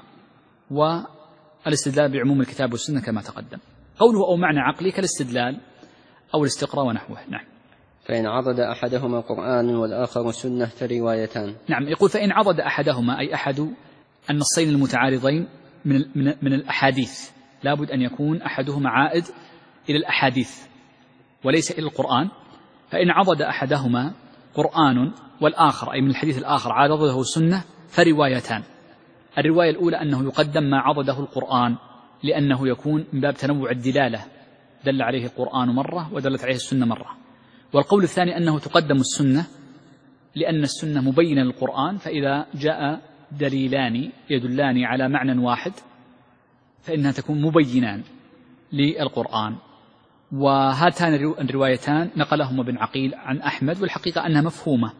والاستدلال بعموم الكتاب والسنة كما تقدم. قوله أو معنى عقلي كالاستدلال أو الاستقراء ونحوه. نعم. فإن عضد أحدهما قرآن والآخر سنة فروايتان. نعم، يقول فإن عضد أحدهما أي أحد النصين المتعارضين من من من الأحاديث، لابد أن يكون أحدهما عائد إلى الأحاديث وليس إلى القرآن. فإن عضد أحدهما قرآن والآخر أي من الحديث الآخر عضده سنة فروايتان. الرواية الأولى أنه يقدم ما عضده القرآن لأنه يكون من باب تنوع الدلالة، دل عليه القرآن مرة ودلت عليه السنة مرة. والقول الثاني أنه تقدم السنة لأن السنة مبينة للقرآن، فإذا جاء دليلان يدلان على معنى واحد فإنها تكون مبينان للقرآن. وهاتان الروايتان نقلهما ابن عقيل عن أحمد، والحقيقة أنها مفهومة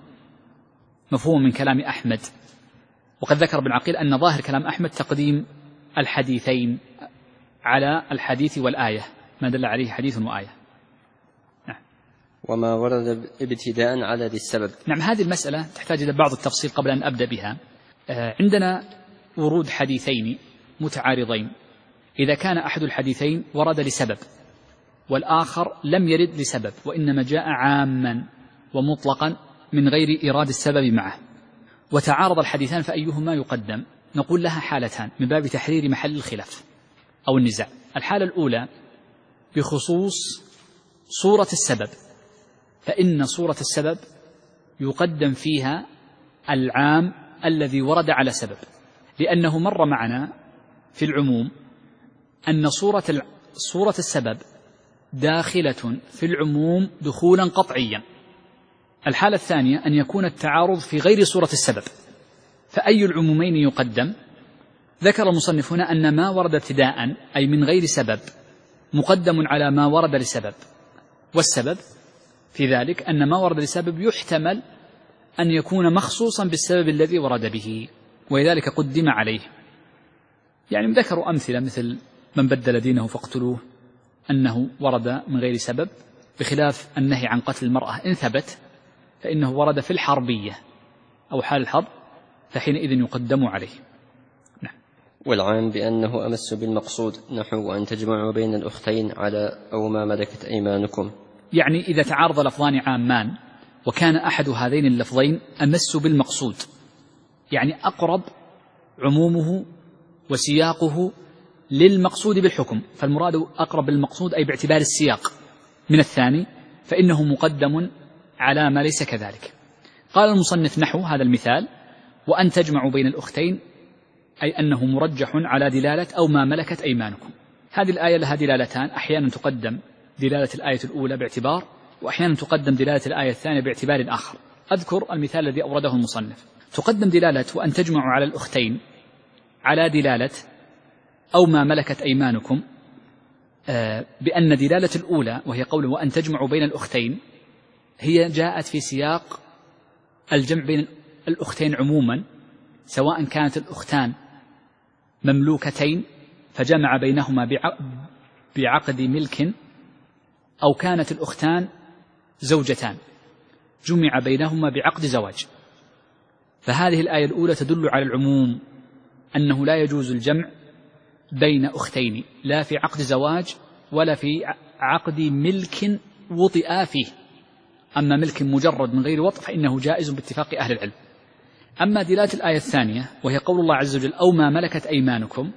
مفهوم من كلام أحمد. وقد ذكر ابن عقيل أن ظاهر كلام أحمد تقديم الحديثين على الحديث والآية، ما دل عليه حديث وآية. نعم. وما ورد ابتداء على ذي السبب. نعم، هذه المسألة تحتاج إلى بعض التفصيل قبل أن أبدأ بها. عندنا ورود حديثين متعارضين، إذا كان أحد الحديثين ورد لسبب والآخر لم يرد لسبب وإنما جاء عاما ومطلقا من غير إيراد السبب معه، وتعارض الحديثان فأيهما يقدم؟ نقول لها حالتان من باب تحرير محل الخلاف أو النزاع. الحالة الأولى بخصوص صورة السبب، فإن صورة السبب يقدم فيها العام الذي ورد على سبب، لأنه مر معنا في العموم أن صورة صورة السبب داخلة في العموم دخولا قطعيا. الحالة الثانية أن يكون التعارض في غير صورة السبب، فأي العمومين يقدم؟ ذكر المصنف هنا أن ما ورد ابتداء أي من غير سبب مقدم على ما ورد لسبب، والسبب في ذلك أن ما ورد لسبب يحتمل أن يكون مخصوصا بالسبب الذي ورد به، ولذلك قدم عليه. يعني ذكروا أمثلة مثل من بدل دينه فاقتلوه، أنه ورد من غير سبب، بخلاف النهي عن قتل المرأة إن ثبت فإنه ورد في الحربية أو حال الحرب، فحينئذ يقدم عليه. نعم. والعام بأنه أمس بالمقصود، نحو أن تجمعوا بين الأختين على أو ما ملكت أيمانكم. يعني إذا تعارض لفظان عامان وكان أحد هذين اللفظين أمس بالمقصود، يعني أقرب عمومه وسياقه للمقصود بالحكم، فالمراد أقرب للمقصود أي باعتبار السياق من الثاني، فإنه مقدم على ما ليس كذلك. قال المصنف نحو هذا المثال: وأن تجمعوا بين الأختين، أي أنه مرجح على دلالة أو ما ملكت أيمانكم. هذه الآية لها دلالتان، أحيانا تقدم دلالة الآية الأولى باعتبار، وأحيانا تقدم دلالة الآية الثانية باعتبار آخر. أذكر المثال الذي أورده المصنف. تقدم دلالة وأن تجمعوا على الأختين على دلالة أو ما ملكت أيمانكم، بأن دلالة الأولى وهي قوله وأن تجمعوا بين الأختين هي جاءت في سياق الجمع بين الأختين عموما، سواء كانت الأختان مملوكتين فجمع بينهما بعقد ملك، أو كانت الأختان زوجتان جمع بينهما بعقد زواج. فهذه الآية الأولى تدل على العموم، أنه لا يجوز الجمع بين أختين لا في عقد زواج ولا في عقد ملك وطئا فيه. أما ملك مجرد من غير وطء فإنه جائز باتفاق أهل العلم. أما دلالة الآية الثانية وهي قول الله عز وجل أو ما ملكت أيمانكم،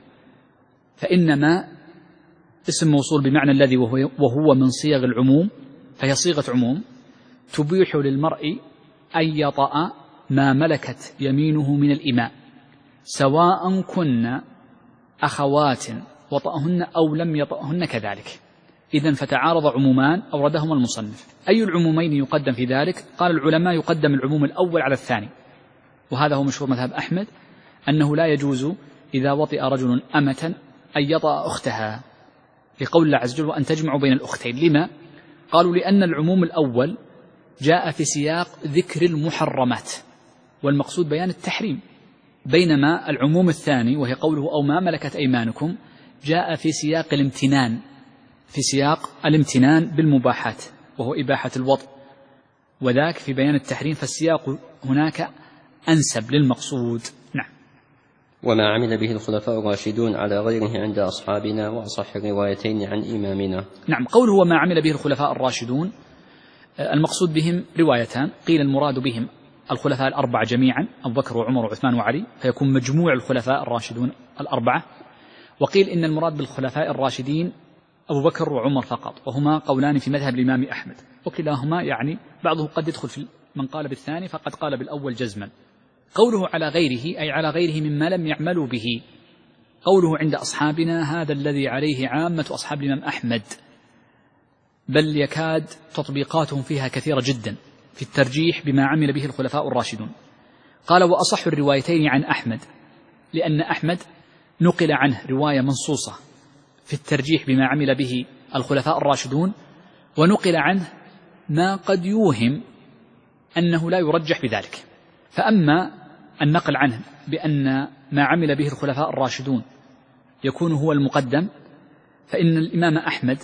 فإنما اسم موصول بمعنى الذي وهو من صيغ العموم، فهي صيغة عموم تبيح للمرء أن يطأ ما ملكت يمينه من الإماء، سواء كن أخوات وطأهن أو لم يطأهن كذلك. إذن فتعارض عمومان أوردهما المصنف. أي العمومين يقدم في ذلك؟ قال العلماء يقدم العموم الأول على الثاني، وهذا هو مشهور مذهب أحمد، أنه لا يجوز إذا وطئ رجل أمة أن يطأ أختها، لقول الله عز وجل وأن تجمعوا بين الأختين. لما؟ قالوا لأن العموم الأول جاء في سياق ذكر المحرمات والمقصود بيان التحريم، بينما العموم الثاني وهي قوله أو ما ملكت أيمانكم جاء في سياق الامتنان، في سياق الامتنان بالمباحات وهو إباحة الوطء، وذاك في بيان التحريم، فالسياق هناك أنسب للمقصود. نعم. وما عمل به الخلفاء الراشدون على غيره عند أصحابنا وأصح الروايتين عن إمامنا. نعم، قوله وما عمل به الخلفاء الراشدون المقصود بهم روايتان، قيل المراد بهم الخلفاء الأربعة جميعا، أبو بكر وعمر وعثمان وعلي، فيكون مجموع الخلفاء الراشدون الأربعة، وقيل إن المراد بالخلفاء الراشدين أبو بكر وعمر فقط، وهما قولان في مذهب الإمام أحمد، وكلاهما يعني بعضه قد يدخل في من قال بالثاني فقد قال بالأول جزما. قوله على غيره أي على غيره مما لم يعملوا به. قوله عند أصحابنا هذا الذي عليه عامة أصحاب الإمام أحمد، بل يكاد تطبيقاتهم فيها كثيرة جدا في الترجيح بما عمل به الخلفاء الراشدون. قال وأصح الروايتين عن أحمد، لأن أحمد نقل عنه رواية منصوصة في الترجيح بما عمل به الخلفاء الراشدون، ونقل عنه ما قد يوهم أنه لا يرجح بذلك. فأما النقل عنه بأن ما عمل به الخلفاء الراشدون يكون هو المقدم، فإن الإمام أحمد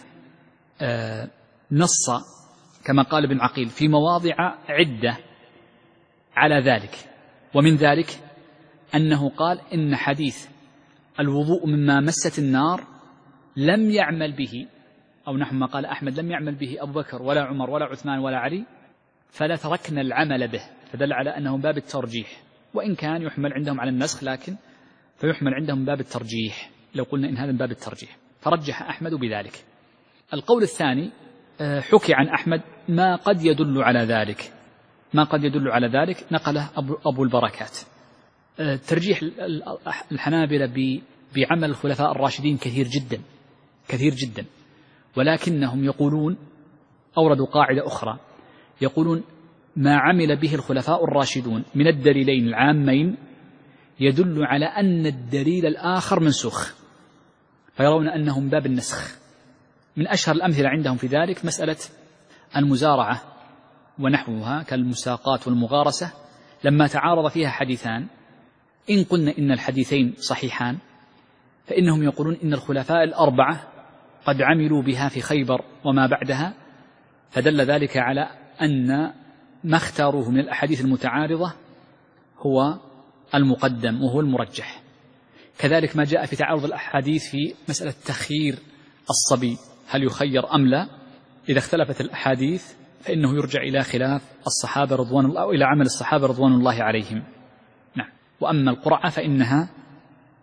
نص كما قال ابن عقيل في مواضع عدة على ذلك، ومن ذلك أنه قال إن حديث الوضوء مما مست النار لم يعمل به، أو نحو ما قال أحمد لم يعمل به أبو بكر ولا عمر ولا عثمان ولا علي، فلا تركنا العمل به، فدل على أنه باب الترجيح، وإن كان يحمل عندهم على النسخ لكن فيحمل عندهم باب الترجيح، لو قلنا إن هذا باب الترجيح، فرجح أحمد بذلك. القول الثاني حكي عن أحمد ما قد يدل على ذلك، ما قد يدل على ذلك نقله أبو البركات. ترجيح الحنابلة بعمل الخلفاء الراشدين كثير جدا كثير جدا، ولكنهم يقولون أوردوا قاعدة أخرى، يقولون ما عمل به الخلفاء الراشدون من الدليلين العامين يدل على أن الدليل الآخر منسوخ، فيرون أنه من باب النسخ. من أشهر الأمثلة عندهم في ذلك مسألة المزارعة ونحوها كالمساقات والمغارسة، لما تعارض فيها حديثان، إن قلنا إن الحديثين صحيحان فإنهم يقولون إن الخلفاء الأربعة قد عملوا بها في خيبر وما بعدها، فدل ذلك على أن ما اختاروه من الأحاديث المتعارضة هو المقدم وهو المرجح. كذلك ما جاء في تعارض الأحاديث في مسألة تخيير الصبي، هل يخير أم لا؟ إذا اختلفت الأحاديث فإنه يرجع إلى خلاف الصحابة رضوان الله أو إلى عمل الصحابة رضوان الله عليهم. نعم. وأما القرعة فإنها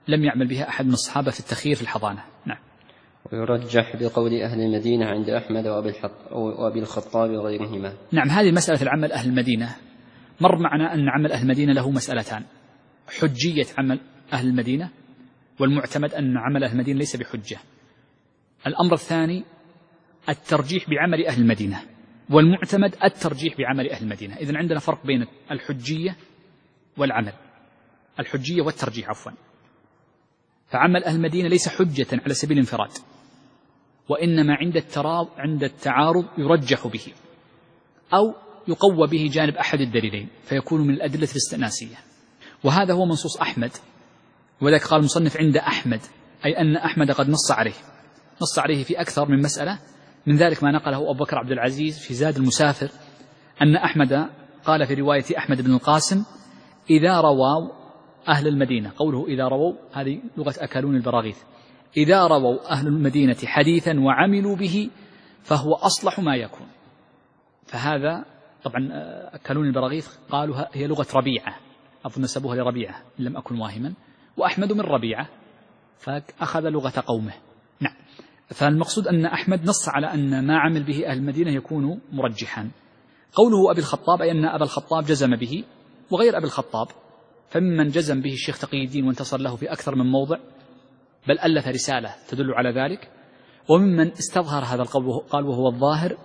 لم يعمل بها أحد من الصحابة في التخيير في الحضانة. نعم. ويرجح بقول أهل المدينة عند أحمد وأبي الخطاب وغيرهما. نعم، هذه مسألة العمل أهل المدينة مر معنا أن عمل أهل المدينة له مسألتان: حجية عمل أهل المدينة، والمعتمد أن عمل أهل المدينة ليس بحجة. الأمر الثاني الترجيح بعمل أهل المدينة، والمعتمد الترجيح بعمل أهل المدينة. إذن عندنا فرق بين الحجية والعمل، الحجية والترجيح عفوا. فعمل أهل المدينة ليس حجة على سبيل الانفراد، وإنما عند عند التعارض يرجح به أو يقوى به جانب أحد الدليلين فيكون من الأدلة الاستئناسية، وهذا هو منصوص أحمد. وذلك قال المصنف عند أحمد، أي أن أحمد قد نص عليه نص عليه في أكثر من مسألة. من ذلك ما نقله أبو بكر عبد العزيز في زاد المسافر أن أحمد قال في رواية أحمد بن القاسم: إذا رووا أهل المدينة، قوله إذا رووا هذه لغة أكلون البراغيث، إذا رووا أهل المدينة حديثا وعملوا به فهو أصلح ما يكون. فهذا طبعا أكلون البراغيث قالوا هي لغة ربيعة، أظن نسبوها لربيعة إن لم أكن واهما، وأحمد من ربيعة فأخذ لغة قومه. نعم. فالمقصود أن أحمد نص على أن ما عمل به أهل المدينة يكون مرجحا. قوله أبي الخطاب أي أن أبا الخطاب جزم به، وغير أبي الخطاب فممن جزم به الشيخ تقي الدين وانتصر له في أكثر من موضع، بل ألف رسالة تدل على ذلك. وممن استظهر هذا القول قال وهو الظاهر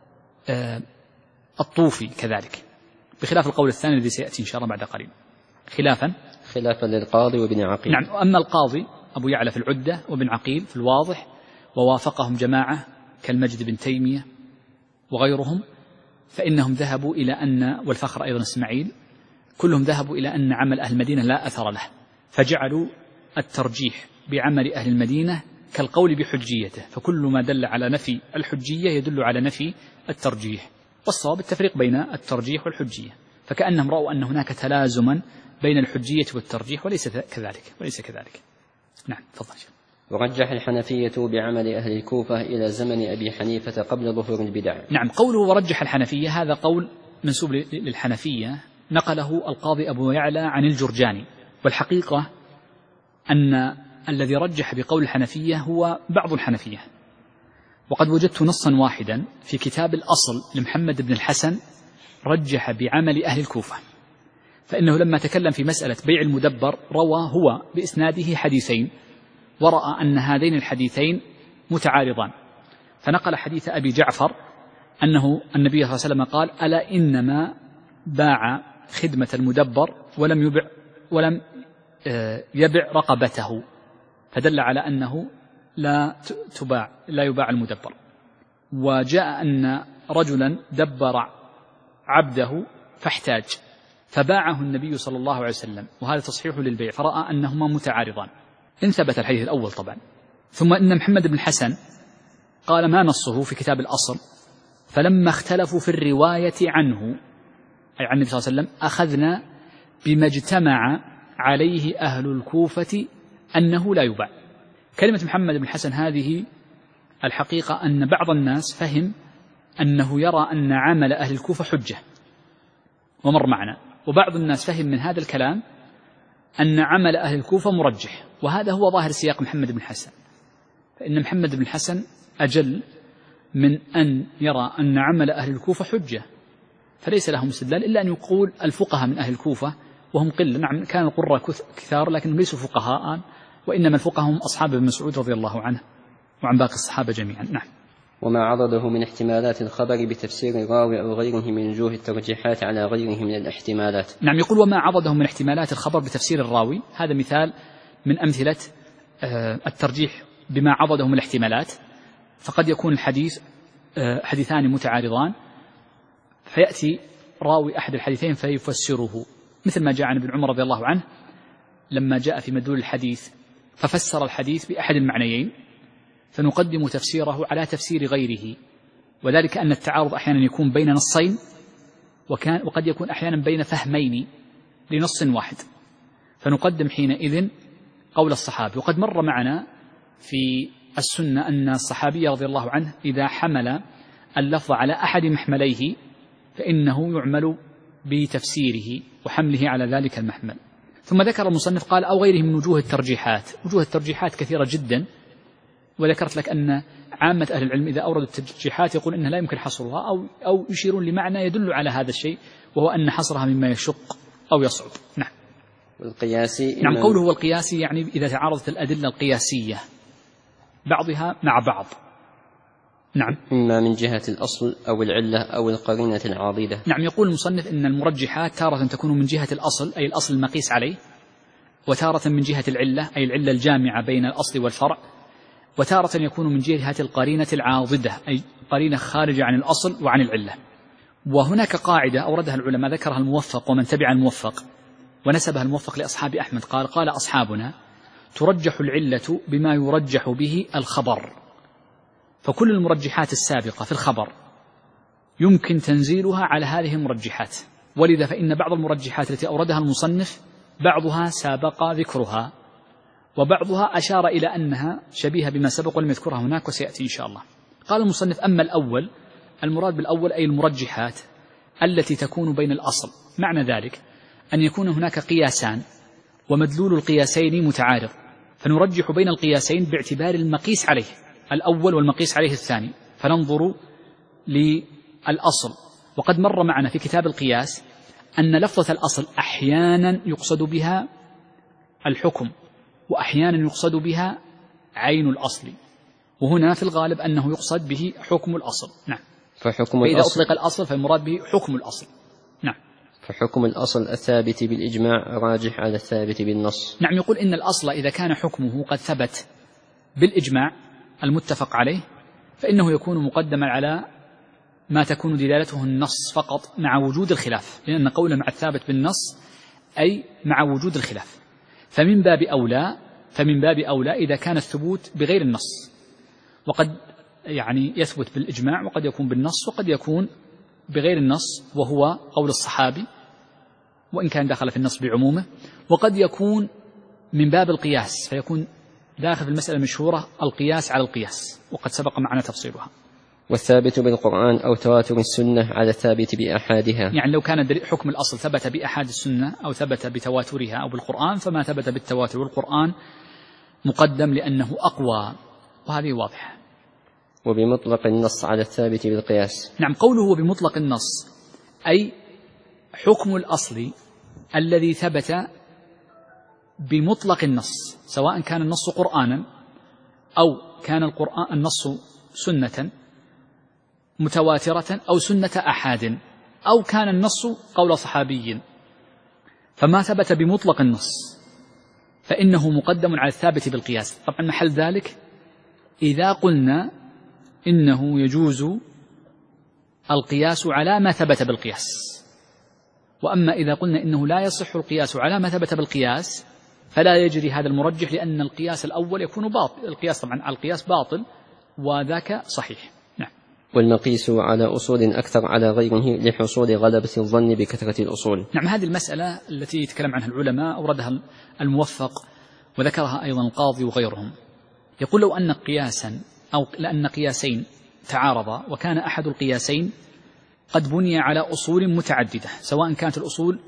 آه الطوفي كذلك، بخلاف القول الثاني الذي سيأتي إن شاء الله بعد قليل، خلافا خلافا للقاضي وابن عقيل. نعم. أما القاضي أبو يعلى في العدة وابن عقيل في الواضح، ووافقهم جماعة كالمجد بن تيمية وغيرهم، فإنهم ذهبوا إلى أن، والفخر أيضا اسماعيل، كلهم ذهبوا إلى أن عمل أهل المدينة لا أثر له، فجعلوا الترجيح بعمل أهل المدينة كالقول بحجيته، فكل ما دل على نفي الحجية يدل على نفي الترجيح، والصواب التفريق بين الترجيح والحجية، فكأنهم رأوا أن هناك تلازما بين الحجية والترجيح، وليس كذلك وليس كذلك. نعم تفضل. ورجح الحنفية بعمل أهل الكوفة إلى زمن أبي حنيفة قبل ظهور البدع. نعم. قوله ورجح الحنفية هذا قول منسوب للحنفية، نقله القاضي أبو يعلى عن الجرجاني، والحقيقة أن الذي رجح بقول الحنفية هو بعض الحنفية، وقد وجدت نصا واحدا في كتاب الأصل لمحمد بن الحسن رجح بعمل أهل الكوفة، فإنه لما تكلم في مسألة بيع المدبر روى هو بإسناده حديثين، ورأى أن هذين الحديثين متعارضان، فنقل حديث أبي جعفر أنه النبي صلى الله عليه وسلم قال: ألا إنما باع خدمة المدبر ولم يبع ولم يبع رقبته، فدل على أنه لا تباع لا يباع المدبر. وجاء أن رجلا دبر عبده فاحتاج فباعه النبي صلى الله عليه وسلم، وهذا تصحيح للبيع، فرأى أنهما متعارضان إن ثبت الحديث الأول طبعا. ثم إن محمد بن الحسن قال ما نصه في كتاب الأصل: فلما اختلفوا في الرواية عنه أي عن النبي صلى الله عليه وسلم أخذنا بما اجتمع عليه أهل الكوفة أنه لا يباع. كلمة محمد بن الحسن هذه الحقيقة أن بعض الناس فهم أنه يرى أن عمل أهل الكوفة حجة ومر معنا، وبعض الناس فهم من هذا الكلام أن عمل أهل الكوفة مرجح، وهذا هو ظاهر سياق محمد بن الحسن، فإن محمد بن الحسن أجل من أن يرى أن عمل أهل الكوفة حجة، فليس لهم استدلال إلا أن يقول الفقهاء من أهل الكوفة وهم قلة. نعم كان القراء كثار لكنهم ليسوا فقهاء، وإنما الفقهاء هم أصحاب ابن مسعود رضي الله عنه وعن باقي الصحابة جميعا. نعم. وما عرضه من احتمالات الخبر بتفسير الراوي أو غيره من وجوه الترجيحات على غيره من الاحتمالات. نعم. يقول وما عرضه من احتمالات الخبر بتفسير الراوي، هذا مثال من أمثلة الترجيح بما عرضه من الاحتمالات، فقد يكون الحديث حديثان متعارضان فيأتي راوي أحد الحديثين فيفسره، مثل ما جاء عن ابن عمر رضي الله عنه لما جاء في مدلول الحديث ففسر الحديث بأحد المعنيين، فنقدم تفسيره على تفسير غيره، وذلك أن التعارض أحيانا يكون بين نصين، وكان وقد يكون أحيانا بين فهمين لنص واحد، فنقدم حينئذ قول الصحابي. وقد مر معنا في السنة أن الصحابي رضي الله عنه إذا حمل اللفظ على أحد محمليه فإنه يعمل بتفسيره وحمله على ذلك المحمل، ثم ذكر المصنف قال أو غيره من وجوه الترجيحات. وجوه الترجيحات كثيرة جدا، وذكرت لك أن عامة أهل العلم إذا أوردوا الترجيحات يقول إنها لا يمكن حصرها، أو أو يشيرون لمعنى يدل على هذا الشيء، وهو أن حصرها مما يشق أو يصعب. نعم. والقياسي نعم، قوله هو القياسي يعني إذا تعارضت الأدلة القياسية بعضها مع بعض. نعم. إما من جهة الأصل أو العلة أو القرينة العاضدة. نعم، يقول المصنف إن المرجحات تارة تكون من جهة الأصل أي الأصل المقيس عليه، وتارة من جهة العلة أي العلة الجامعة بين الأصل والفرع، وتارة يكون من جهة القرينة العاضدة أي قرينة خارجة عن الأصل وعن العلة. وهناك قاعدة أوردها العلماء ذكرها الموفق ومن تبع الموفق، ونسبها الموفق لأصحاب أحمد قال قال أصحابنا ترجح العلة بما يرجح به الخبر، فكل المرجحات السابقة في الخبر يمكن تنزيلها على هذه المرجحات، ولذا فإن بعض المرجحات التي أوردها المصنف بعضها سابق ذكرها، وبعضها أشار إلى أنها شبيهة بما سبق ولم يذكرها هناك وسيأتي إن شاء الله. قال المصنف أما الأول، المراد بالأول أي المرجحات التي تكون بين الأصل، معنى ذلك أن يكون هناك قياسان ومدلول القياسين متعارض، فنرجح بين القياسين باعتبار المقيس عليه الأول والمقيس عليه الثاني، فننظر للأصل. وقد مر معنا في كتاب القياس أن لفظة الأصل أحيانا يقصد بها الحكم، وأحيانا يقصد بها عين الأصل، وهنا في الغالب أنه يقصد به حكم الأصل. نعم. فحكم فإذا الأصل أطلق الأصل فالمراد به حكم الأصل. نعم. فحكم الأصل الثابت بالإجماع راجح على الثابت بالنص. نعم، يقول إن الأصل إذا كان حكمه قد ثبت بالإجماع المتفق عليه فإنه يكون مقدما على ما تكون دلالته النص فقط مع وجود الخلاف، لأن قوله مع الثابت بالنص أي مع وجود الخلاف، فمن باب أولى فمن باب أولى إذا كان الثبوت بغير النص، وقد يعني يثبت بالإجماع وقد يكون بالنص وقد يكون بغير النص، وهو قول الصحابي وإن كان دخل في النص بعمومه، وقد يكون من باب القياس فيكون داخل في المسألة المشهورة القياس على القياس، وقد سبق معنا تفصيلها. والثابت بالقرآن أو تواتر السنة على الثابت بأحادها. يعني لو كان حكم الأصل ثبت بأحاد السنة أو ثبت بتواترها أو بالقرآن، فما ثبت بالتواتر والقرآن مقدم لأنه أقوى، وهذه واضحة. وبمطلق النص على الثابت بالقياس. نعم، قوله بمطلق النص أي حكم الأصل الذي ثبت بمطلق النص، سواء كان النص قرآنا أو كان القرآن النص سنة متواترة أو سنة أحاد أو كان النص قول صحابي، فما ثبت بمطلق النص فإنه مقدم على الثابت بالقياس. طبعا محل ذلك إذا قلنا إنه يجوز القياس على ما ثبت بالقياس، وأما إذا قلنا إنه لا يصح القياس على ما ثبت بالقياس فلا يجري هذا المرجح، لأن القياس الأول يكون باطل، القياس طبعا على القياس باطل وذاك صحيح. نعم. والمقيس على أصول أكثر على غيره لحصول غلبة الظن بكثرة الأصول. نعم، هذه المسألة التي يتكلم عنها العلماء أوردها الموفق وذكرها أيضا القاضي وغيرهم. يقول لو أن قياسا أو لأن قياسين تعارضا وكان أحد القياسين قد بني على أصول متعددة، سواء كانت الأصول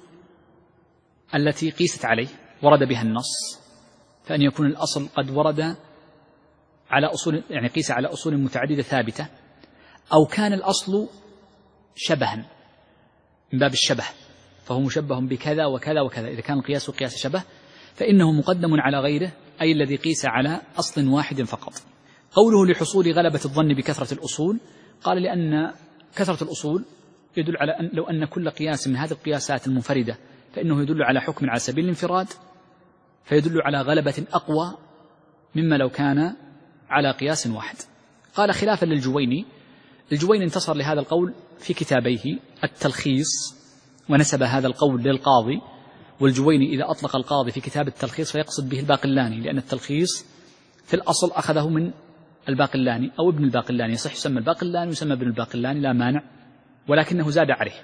التي قيست عليه ورد بها النص، فأن يكون الأصل قد ورد على أصول يعني قيس على أصول متعددة ثابتة، أو كان الأصل شبها من باب الشبه فهو مشبه بكذا وكذا وكذا، إذا كان القياس قياس شبه فإنه مقدم على غيره أي الذي قيس على أصل واحد فقط. قوله لحصول غلبة الظن بكثرة الأصول، قال لأن كثرة الأصول يدل على أن لو أن كل قياس من هذه القياسات المنفردة فإنه يدل على حكم على سبيل الانفراد، فيدل على غلبة أقوى مما لو كان على قياس واحد. قال خلافا للجويني، الجويني انتصر لهذا القول في كتابيه التلخيص ونسب هذا القول للقاضي، والجويني إذا أطلق القاضي في كتاب التلخيص فيقصد به الباقلاني، لأن التلخيص في الأصل أخذه من الباقلاني أو ابن الباقلاني، يصح يسمى الباقلاني ويسمى ابن الباقلاني لا مانع، ولكنه زاد عليه،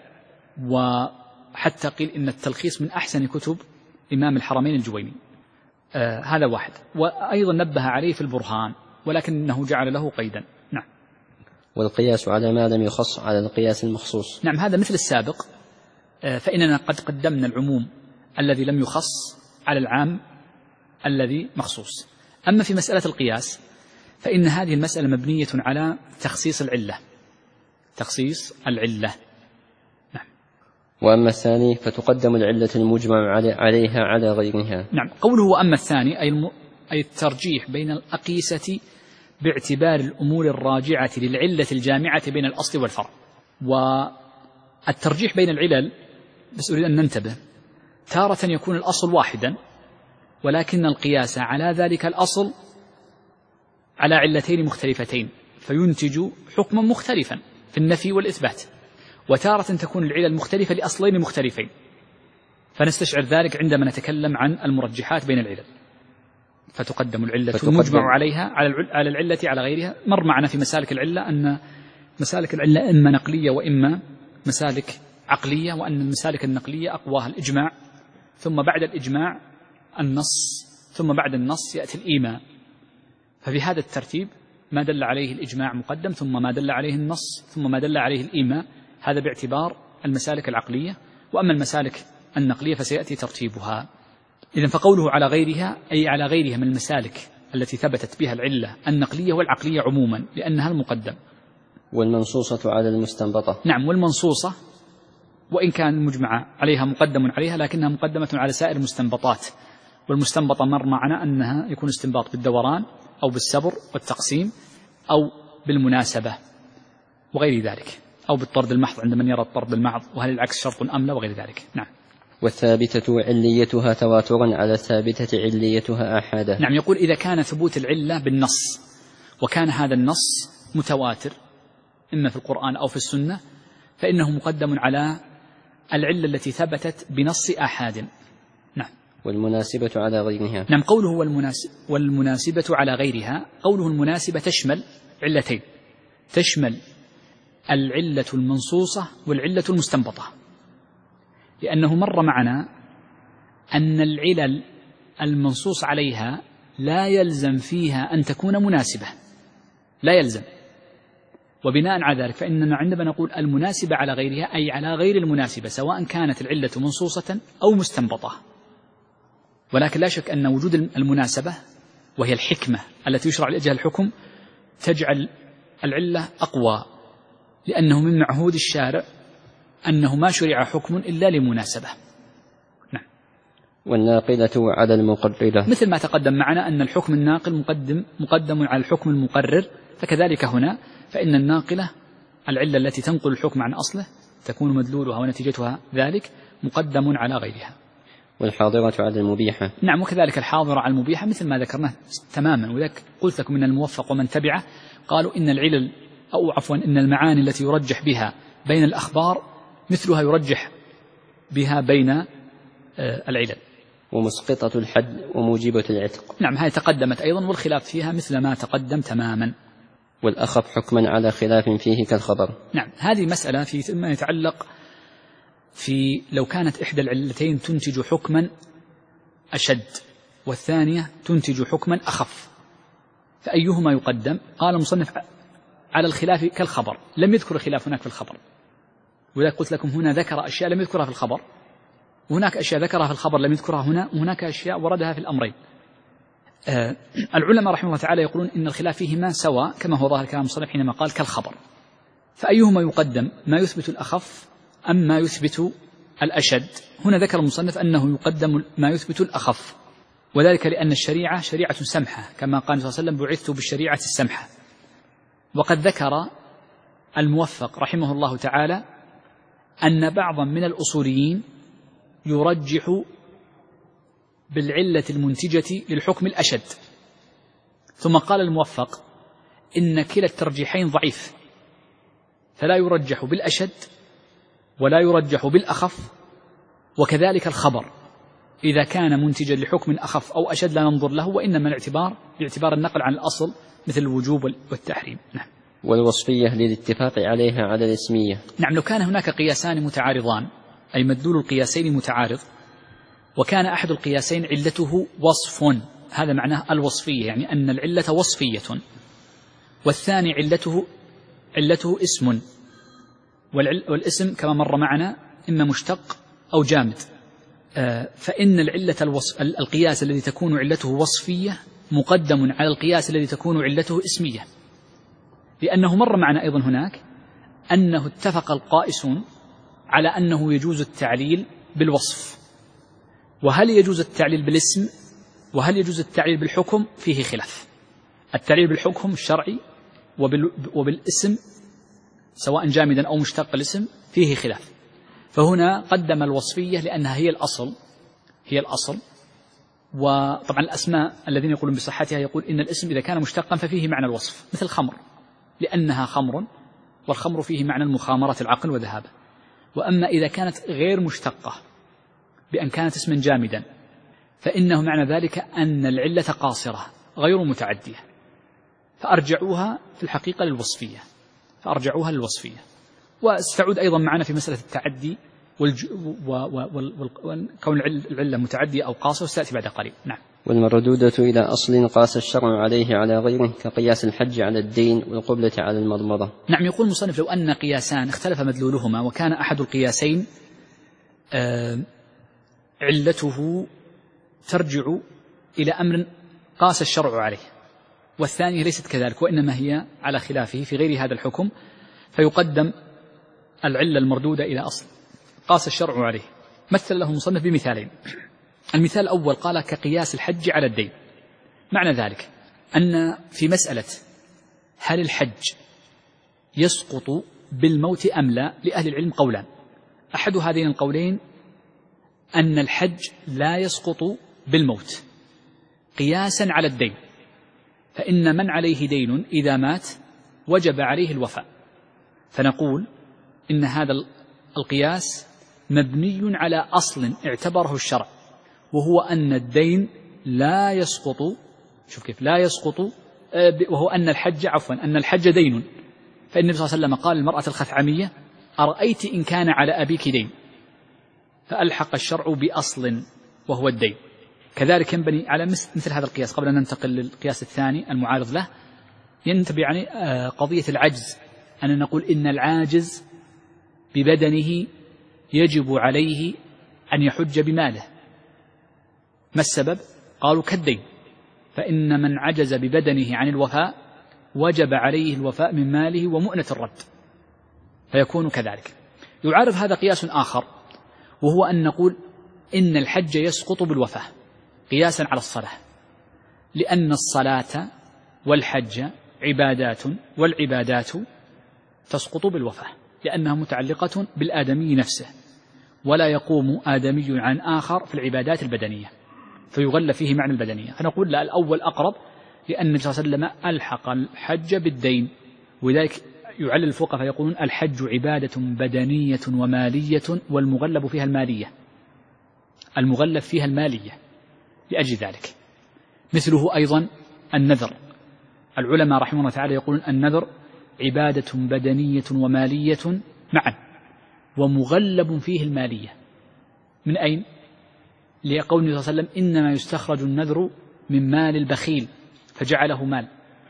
وحتى قيل إن التلخيص من أحسن كتب إمام الحرمين الجويني. آه هذا واحد، وأيضا نبه عليه في البرهان ولكنه جعل له قيدا. نعم. والقياس على ما لم يخص على القياس المخصوص. نعم، هذا مثل السابق، آه فإننا قد قدمنا العموم الذي لم يخص على العام الذي مخصوص. أما في مسألة القياس فإن هذه المسألة مبنية على تخصيص العلة تخصيص العلة نعم. وأما الثاني فتقدم العلة المجمع عليها على غيرها. نعم. قوله وأما الثاني أي, الم... أي الترجيح بين الأقيسة باعتبار الأمور الراجعة للعلة الجامعة بين الأصل والفرع. والترجيح بين العلل بس أريد أن ننتبه، تارة يكون الأصل واحدا ولكن القياس على ذلك الأصل على علتين مختلفتين فينتج حكما مختلفا في النفي والإثبات، وتارة تكون العلل مختلفة لأصلين مختلفين، فنستشعر ذلك عندما نتكلم عن المرجحات بين العلل. فتقدم العلة المجمع عليها على العلة على غيرها. مر معنا في مسالك العلة أن مسالك العلة إما نقلية وإما مسالك عقلية، وأن المسالك النقلية أقواها الإجماع، ثم بعد الإجماع النص، ثم بعد النص يأتي الإيماء. ففي هذا الترتيب ما دل عليه الإجماع مقدم، ثم ما دل عليه النص، ثم ما دل عليه الإيماء، هذا باعتبار المسالك العقلية. وأما المسالك النقلية فسيأتي ترتيبها. إذن فقوله على غيرها أي على غيرها من المسالك التي ثبتت بها العلة النقلية والعقلية عموما لأنها المقدم. والمنصوصة على المستنبطة. نعم. والمنصوصة وإن كان المجمع عليها مقدم عليها لكنها مقدمة على سائر المستنبطات. والمستنبطة مر معنا أنها يكون استنباط بالدوران أو بالسبر والتقسيم أو بالمناسبة وغير ذلك، أو بالطرد المحض عند من يرى الطرد المحض، وهل العكس شرط أم لا وغير ذلك. نعم. والثابتة عليتها تواترا على الثابتة عليتها آحادا. نعم. يقول إذا كان ثبوت العلة بالنص وكان هذا النص متواتر إما في القرآن أو في السنة فإنه مقدم على العلة التي ثبتت بنص آحاد. نعم. والمناسبة على غيرها. نعم. قوله والمناسب والمناسبة على غيرها، قوله المناسبة تشمل علتين، تشمل العلة المنصوصة والعلة المستنبطة، لأنه مر معنا أن العلل المنصوص عليها لا يلزم فيها أن تكون مناسبة، لا يلزم. وبناء على ذلك فإننا عندما نقول المناسبة على غيرها أي على غير المناسبة، سواء كانت العلة منصوصة أو مستنبطة. ولكن لا شك أن وجود المناسبة وهي الحكمة التي يشرع لأجلها الحكم تجعل العلة أقوى، لأنه من معهود الشارع أنه ما شرع حكم إلا لمناسبة. نعم. والناقلة على المقررة، مثل ما تقدم معنا أن الحكم الناقل مقدم مقدم على الحكم المقرر، فكذلك هنا فإن الناقلة العلة التي تنقل الحكم عن أصله تكون مدلولها ونتيجتها ذلك مقدم على غيرها. والحاضرة على المبيحة. نعم. وكذلك الحاضرة على المبيحة مثل ما ذكرناه تماما. وذلك قلت لكم من الموفق ومن تبعه قالوا إن العلل أو عفوا إن المعاني التي يرجح بها بين الأخبار مثلها يرجح بها بين العلل. ومسقطة الحد وموجبة العتق. نعم. هذه تقدمت أيضا والخلاف فيها مثل ما تقدم تماما. والأخف حكما على خلاف فيه كالخبر. نعم. هذه مسألة في ما يتعلق في لو كانت إحدى العلتين تنتج حكما أشد والثانية تنتج حكما أخف فأيهما يقدم؟ قال المصنف على الخلاف كالخبر، لم يذكر الخلاف هناك في الخبر، وذلك قلت لكم هنا ذكر أشياء لم يذكرها في الخبر، وهناك أشياء ذكرها في الخبر لم يذكرها هنا، وهناك أشياء وردها في الأمرين. آه العلماء رحمه الله تعالى يقولون إن الخلاف فيهما سواء كما هو ظاهر كلام المصنف حينما قال كالخبر، فأيهما يقدم؟ ما يثبت الأخف أم ما يثبت الأشد؟ هنا ذكر المصنف أنه يقدم ما يثبت الأخف، وذلك لأن الشريعة شريعة سمحة كما قال صلى الله عليه وسلم بعثت بالشريعة السمحة. وقد ذكر الموفق رحمه الله تعالى أن بعضا من الأصوليين يرجح بالعلة المنتجة للحكم الأشد، ثم قال الموفق إن كلا الترجيحين ضعيف، فلا يرجح بالأشد ولا يرجح بالأخف، وكذلك الخبر إذا كان منتجا لحكم أخف أو أشد لا ننظر له، وإنما الاعتبار باعتبار النقل عن الأصل مثل الوجوب والتحريم. نعم. والوصفية للاتفاق عليها على الاسمية. نعم. لو كان هناك قياسان متعارضان أي مدلول القياسين متعارض، وكان أحد القياسين علته وصف، هذا معناه الوصفية، يعني أن العلة وصفية، والثاني علته علته اسم، والاسم كما مر معنا إما مشتق أو جامد، فإن العلة الوصف القياس الذي تكون علته وصفية مقدم على القياس الذي تكون علته اسمية، لأنه مر معنا أيضا هناك أنه اتفق القائسون على أنه يجوز التعليل بالوصف، وهل يجوز التعليل بالاسم وهل يجوز التعليل بالحكم فيه خلاف. التعليل بالحكم الشرعي وبالاسم سواء جامدا أو مشتق الاسم فيه خلاف، فهنا قدم الوصفية لأنها هي الأصل هي الأصل وطبعا الأسماء الذين يقولون بصحتها يقول إن الاسم إذا كان مشتقا ففيه معنى الوصف، مثل خمر لأنها خمر والخمر فيه معنى المخامرة العقل وذهابه. وأما إذا كانت غير مشتقة بأن كانت اسما جامدا فإنه معنى ذلك أن العلة قاصرة غير متعدية، فأرجعوها في الحقيقة للوصفية فأرجعوها للوصفية. وستعود أيضا معنا في مسألة التعدي وكون العلة متعدية أو قاصرة وستأتي بعد قليل. نعم. والمردودة إلى أصل قاس الشرع عليه على غيره كقياس الحج على الدين والقبلة على المضمضة. نعم. يقول المصنف: لو أن قياسان اختلف مدلولهما وكان أحد القياسين آه علته ترجع إلى أمر قاس الشرع عليه والثانية ليست كذلك وإنما هي على خلافه في غير هذا الحكم، فيقدم العلة المردودة إلى أصل قاس الشرع عليه. مثل له المصنف بمثالين. المثال الأول قال كقياس الحج على الدين. معنى ذلك أن في مسألة هل الحج يسقط بالموت أم لا لأهل العلم قولان. أحد هذين القولين أن الحج لا يسقط بالموت قياسا على الدين، فإن من عليه دين إذا مات وجب عليه الوفاء، فنقول إن هذا القياس مبني على أصل اعتبره الشرع، وهو أن الدين لا يسقط. شوف كيف لا يسقط، وهو أن الحج عفوا أن الحج دين، فإن النبي صلى الله عليه وسلم قال للمرأة الخثعمية: أرأيت إن كان على أبيك دين، فألحق الشرع بأصل وهو الدين. كذلك ينبني على مثل هذا القياس. قبل أن ننتقل للقياس الثاني المعارض له ينتبه يعني قضية العجز، أن نقول إن العاجز ببدنه يجب عليه أن يحج بماله. ما السبب؟ قالوا كالدين، فإن من عجز ببدنه عن الوفاء وجب عليه الوفاء من ماله ومؤنة الرد، فيكون كذلك. يعارض هذا قياس آخر، وهو أن نقول إن الحج يسقط بالوفاة قياسا على الصلاة، لأن الصلاة والحج عبادات، والعبادات تسقط بالوفاة لأنها متعلقة بالآدمي نفسه، ولا يقوم آدمي عن آخر في العبادات البدنية فيغل فيه معنى البدنية. فنقول لا، الأول أقرب، لأن النبي صلى الله عليه وسلم ألحق الحج بالدين، ولذلك يعلل الفقهاء فيقولون الحج عبادة بدنية ومالية والمغلب فيها المالية، المغلب فيها المالية لأجل ذلك. مثله أيضا النذر، العلماء رحمه الله تعالى يقولون النذر عبادة بدنية ومالية معا ومغلب فيه المالية. من أين؟ لقول النبي صلى الله عليه وسلم: إنما يستخرج النذر من مال البخيل فجعله مال،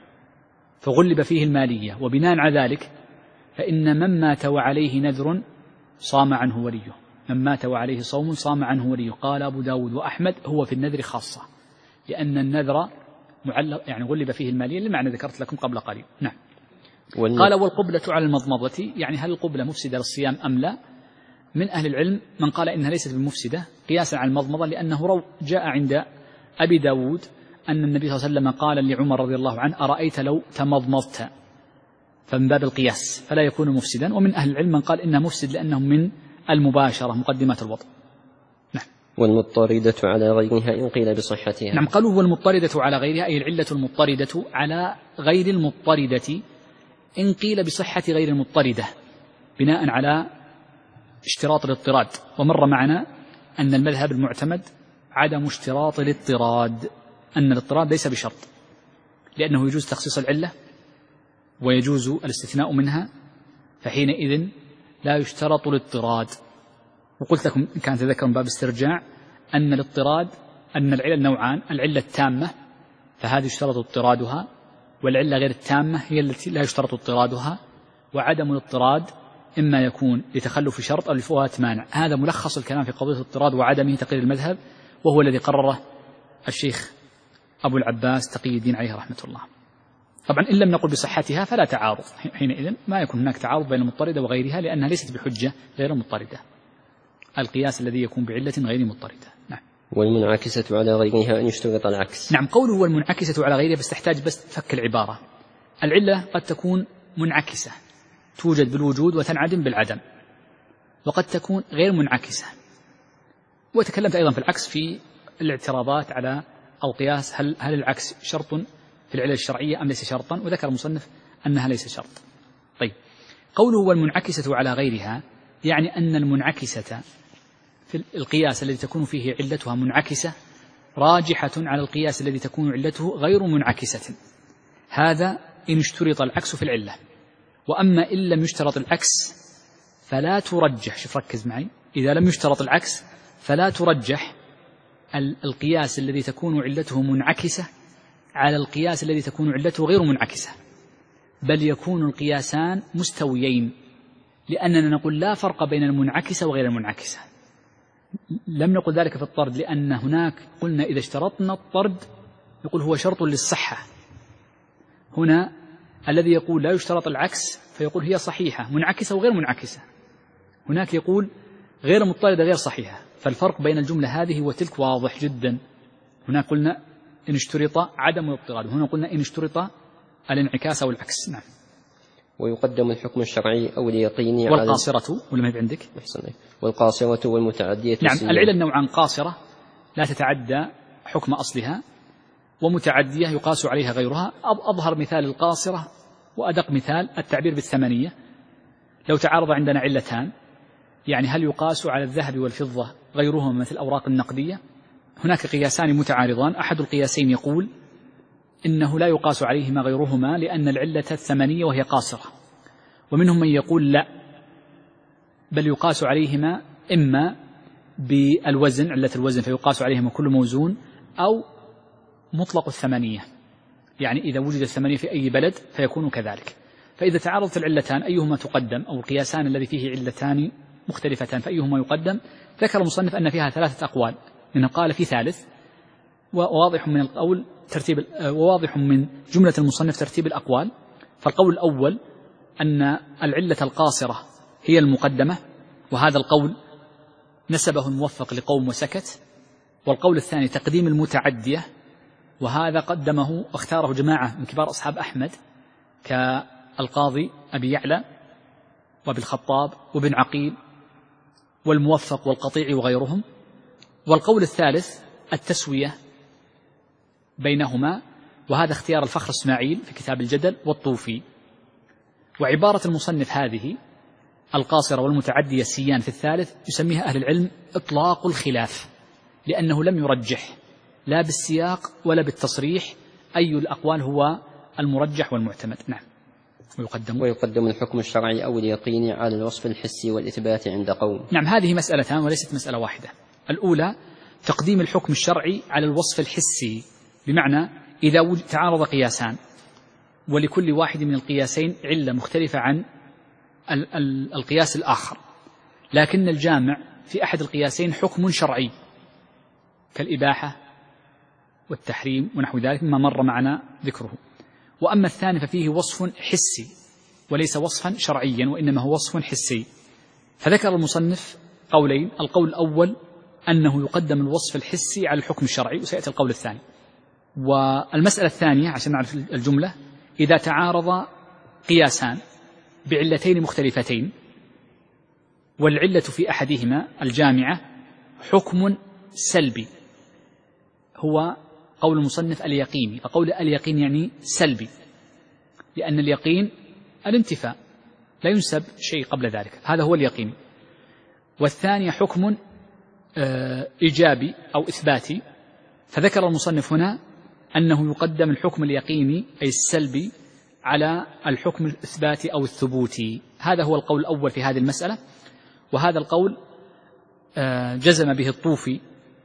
فغلب فيه المالية. وبناء على ذلك فإن من مات وعليه نذر صام عنه وليه، من مات وعليه صوم صام عنه وليه. قال أبو داود وأحمد: هو في النذر خاصة، لأن النذر معلق يعني غلب فيه المالية لمعنى ذكرت لكم قبل قليل. نعم. والن... قال: والقبلة على المضمضة، يعني هل القبلة مفسدة للصيام أم لا؟ من أهل العلم من قال إنها ليست بمفسدة قياسا على المضمضة، لأنه رو جاء عند أبي داود أن النبي صلى الله عليه وسلم قال لعمر رضي الله عنه: أرأيت لو تمضمضت، فمن باب القياس فلا يكون مفسدا. ومن أهل العلم من قال إنها مفسد لأنه من المباشرة مقدمات الوضع. نعم. والمضطردة على غيرها إن قيل بصحتها. نعم، قالوا والمضطردة على غيرها أي العلة المضطردة على غير المضطردة إن قيل بصحة غير المضطردة، بناء على اشتراط الاضطراد. ومر معنا أن المذهب المعتمد عدم اشتراط الاضطراد، أن الاضطراد ليس بشرط، لأنه يجوز تخصيص العلة ويجوز الاستثناء منها، فحينئذ لا يشترط الاضطراد. وقلت لكم إن كان تذكر باب استرجاع أن الاضطراد أن العلة نوعان: العلة التامة فهذه يشترط اضطرادها، والعلة غير التامة هي التي لا يشترط اضطرادها. وعدم الاضطراد إما يكون لتخلف شرط أو لفوات مانع. هذا ملخص الكلام في قضية الاضطراد وعدمه تقرير المذهب، وهو الذي قرره الشيخ أبو العباس تقي الدين عليه رحمة الله. طبعا إن لم نقل بصحتها فلا تعارض، حينئذ ما يكون هناك تعارض بين المضطردة وغيرها، لأنها ليست بحجة غير مضطردة، القياس الذي يكون بعلة غير مضطردة. نعم. والمنعكسة على غيرها أن يشترط العكس. نعم، قوله والمنعكسة على غيرها بس تحتاج بس فك العبارة. العلة قد تكون منعكسة، توجد بالوجود وتنعدم بالعدم، وقد تكون غير منعكسة. وتكلمت أيضا في العكس في الاعتراضات على القياس، هل هل العكس شرط في العلة الشرعية أم ليس شرطا، وذكر المصنف أنها ليس شرط. طيب، قوله والمنعكسة على غيرها يعني أن المنعكسة في القياس الذي تكون فيه علتها منعكسة راجحة على القياس الذي تكون علته غير منعكسة. هذا إن اشترط العكس في العلة. وأما إن لم يشترط العكس فلا ترجح، شوف ركز معي، إذا لم يشترط العكس فلا ترجح القياس الذي تكون علته منعكسة على القياس الذي تكون علته غير منعكسة، بل يكون القياسان مستويين، لأننا نقول لا فرق بين المنعكسة وغير المنعكسة. لم نقل ذلك في الطرد، لأن هناك قلنا إذا اشترطنا الطرد يقول هو شرط للصحة. هنا الذي يقول لا يشترط العكس فيقول هي صحيحة منعكسة وغير منعكسة، هناك يقول غير مضطردة غير صحيحة. فالفرق بين الجملة هذه وتلك واضح جدا. هنا قلنا إن اشترط عدم الاضطراد، هنا قلنا إن اشترط الانعكاس أو العكس. نعم. ويقدم الحكم الشرعي أو اليقيني والقاصرة ولا ما عندك؟ والقاصرة والمتعدية. نعم، العلل نوعان: قاصرة لا تتعدى حكم أصلها، ومتعدية يقاس عليها غيرها. أظهر مثال القاصرة وأدق مثال التعبير بالثمنية. لو تعارض عندنا علتان، يعني هل يقاس على الذهب والفضة غيرهما مثل الأوراق النقدية؟ هناك قياسان متعارضان، أحد القياسين يقول إنه لا يقاس عليهما غيرهما لأن العلة الثمنية وهي قاصرة، ومنهم من يقول لا، بل يقاس عليهما إما بالوزن، علة الوزن فيقاس عليهما كل موزون، أو مطلق الثمنية، يعني إذا وجد الثمنية في أي بلد فيكون كذلك. فإذا تعارضت العلتان أيهما تقدم، أو القياسان الذي فيه علتان مختلفتان فأيهما يقدم؟ ذكر المصنف أن فيها ثلاثة أقوال، منه قال في ثالث، وواضح من القول ترتيب، وواضح من جملة المصنف ترتيب الأقوال. فالقول الأول أن العلة القاصرة هي المقدمة، وهذا القول نسبه الموفق لقوم وسكت. والقول الثاني تقديم المتعدية، وهذا قدمه واختاره جماعة من كبار أصحاب أحمد كالقاضي أبي يعلى وابن الخطاب وابن عقيل والموفق والقطيع وغيرهم. والقول الثالث التسوية بينهما، وهذا اختيار الفخر اسماعيل في كتاب الجدل والطوفي. وعبارة المصنف هذه القاصرة والمتعدية السيان في الثالث يسميها أهل العلم إطلاق الخلاف، لأنه لم يرجح لا بالسياق ولا بالتصريح أي الأقوال هو المرجح والمعتمد. نعم. ويقدم, ويقدم الحكم الشرعي أو اليقيني على الوصف الحسي والإثبات عند قوم. نعم، هذه مسألتان وليست مسألة واحدة. الأولى تقديم الحكم الشرعي على الوصف الحسي، بمعنى إذا تعارض قياسان ولكل واحد من القياسين علة مختلفة عن القياس الآخر، لكن الجامع في أحد القياسين حكم شرعي كالإباحة والتحريم ونحو ذلك مما مر معنا ذكره، وأما الثاني ففيه وصف حسي وليس وصفا شرعيا وإنما هو وصف حسي. فذكر المصنف قولين: القول الأول أنه يقدم الوصف الحسي على الحكم الشرعي، وسيأتي القول الثاني. والمسألة الثانية عشان نعرف الجملة: إذا تعارض قياسان بعلتين مختلفتين والعلة في أحدهما الجامعة حكم سلبي، هو قول المصنف اليقيني. فقول اليقين يعني سلبي، لأن اليقين الانتفاء لا ينسب شيء قبل ذلك، هذا هو اليقين. والثاني حكم إيجابي أو إثباتي، فذكر المصنف هنا أنه يقدم الحكم اليقيني أي السلبي على الحكم الإثباتي أو الثبوتي. هذا هو القول الأول في هذه المسألة، وهذا القول جزم به الطوفي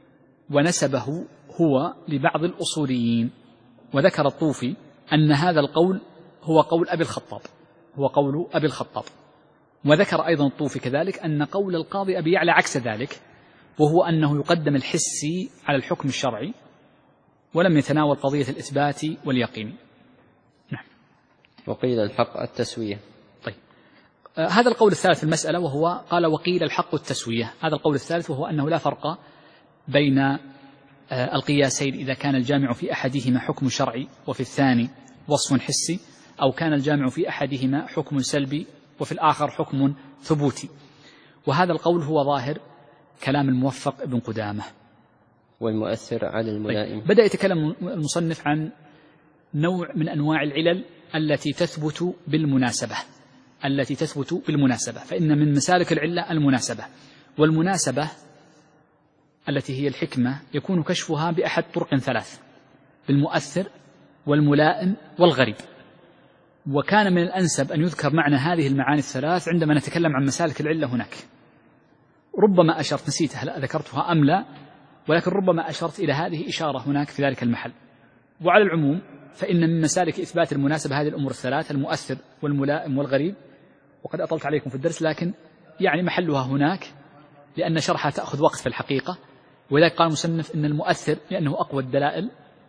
ونسبه هو لبعض الأصوليين. وذكر الطوفي أن هذا القول هو قول أبي الخطاب، هو قول أبي الخطاب، وذكر أيضا الطوفي كذلك أن قول القاضي أبي يعلى عكس ذلك، وهو أنه يقدم الحسي على الحكم الشرعي ولم يتناول قضية الإثبات واليقين. نعم. وقيل الحق التسوية. طيب، آه هذا القول الثالث في المسألة، وهو قال وقيل الحق التسوية. هذا القول الثالث وهو أنه لا فرق بين آه القياسين إذا كان الجامع في أحدهما حكم شرعي وفي الثاني وصف حسي، أو كان الجامع في أحدهما حكم سلبي وفي الآخر حكم ثبوتي. وهذا القول هو ظاهر كلام الموفق ابن قدامة. والمؤثر على الملائم. طيب. بدأ يتكلم المصنف عن نوع من أنواع العلل التي تثبت بالمناسبة التي تثبت بالمناسبة فإن من مسالك العلة المناسبة، والمناسبة التي هي الحكمة يكون كشفها بأحد طرق ثلاث: بالمؤثر والملائم والغريب. وكان من الأنسب أن يذكر معنى هذه المعاني الثلاث عندما نتكلم عن مسالك العلة هناك. ربما أشرت، نسيت هل ذكرتها أم لا، ولكن ربما أشرت إلى هذه إشارة هناك في ذلك المحل. وعلى العموم فإن من مسالك إثبات المناسبة هذه الأمور الثلاث: المؤثر والملائم والغريب. وقد أطلت عليكم في الدرس، لكن يعني محلها هناك لأن شرحها تأخذ وقت في الحقيقة. ولذلك قال المصنف إن المؤثر لأنه أقوى الدلائل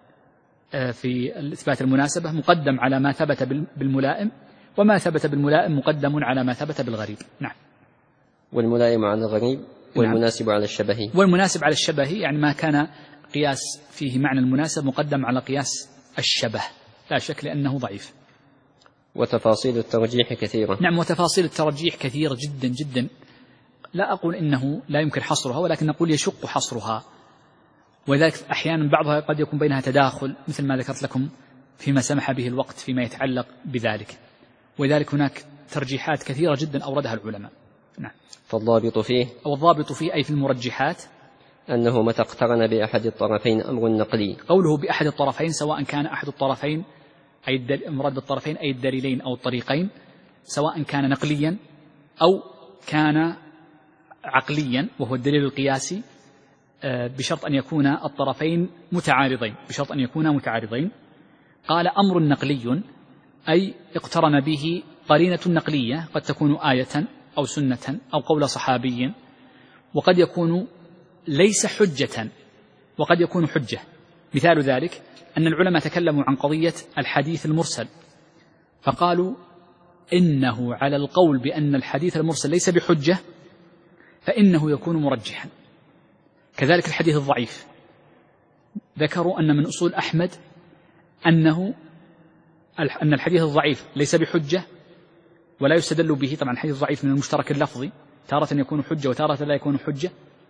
في إثبات المناسبة مقدم على ما ثبت بالملائم، وما ثبت بالملائم مقدم على ما ثبت بالغريب. نعم. والملائم على الغريب والمناسب على الشبهي. والمناسب على الشبهي يعني ما كان قياس فيه معنى المناسب مقدم على قياس الشبه، لا شك لأنه ضعيف. وتفاصيل الترجيح كثيرة. نعم، وتفاصيل الترجيح كثيرة جدا جدا، لا أقول إنه لا يمكن حصرها، ولكن نقول يشق حصرها. وذلك أحيانا بعضها قد يكون بينها تداخل، مثل ما ذكرت لكم فيما سمح به الوقت فيما يتعلق بذلك. ولذلك هناك ترجيحات كثيرة جدا أوردها العلماء. نعم. فالضابط فيه أو الضابط فيه أي في المرجحات أنه متى اقترن بأحد الطرفين أمر نقلي. قوله بأحد الطرفين سواء كان أحد الطرفين أي المراد بالطرفين أي الدليلين أو الطريقين، سواء كان نقليا أو كان عقليا وهو الدليل القياسي، بشرط أن يكون الطرفين متعارضين بشرط أن يكونا متعارضين. قال أمر نقلي أي اقترن به قرينة نقلية، قد تكون آية أو سنة أو قول صحابي، وقد يكون ليس حجة وقد يكون حجة. مثال ذلك أن العلماء تكلموا عن قضية الحديث المرسل، فقالوا إنه على القول بأن الحديث المرسل ليس بحجة فإنه يكون مرجحا. كذلك الحديث الضعيف، ذكروا أن من أصول أحمد أنه أن الحديث الضعيف ليس بحجة ولا يستدل به. طبعا الحديث الضعيف من المشترك اللفظي، تارة يكون حجة وتارة لا يكون حجة.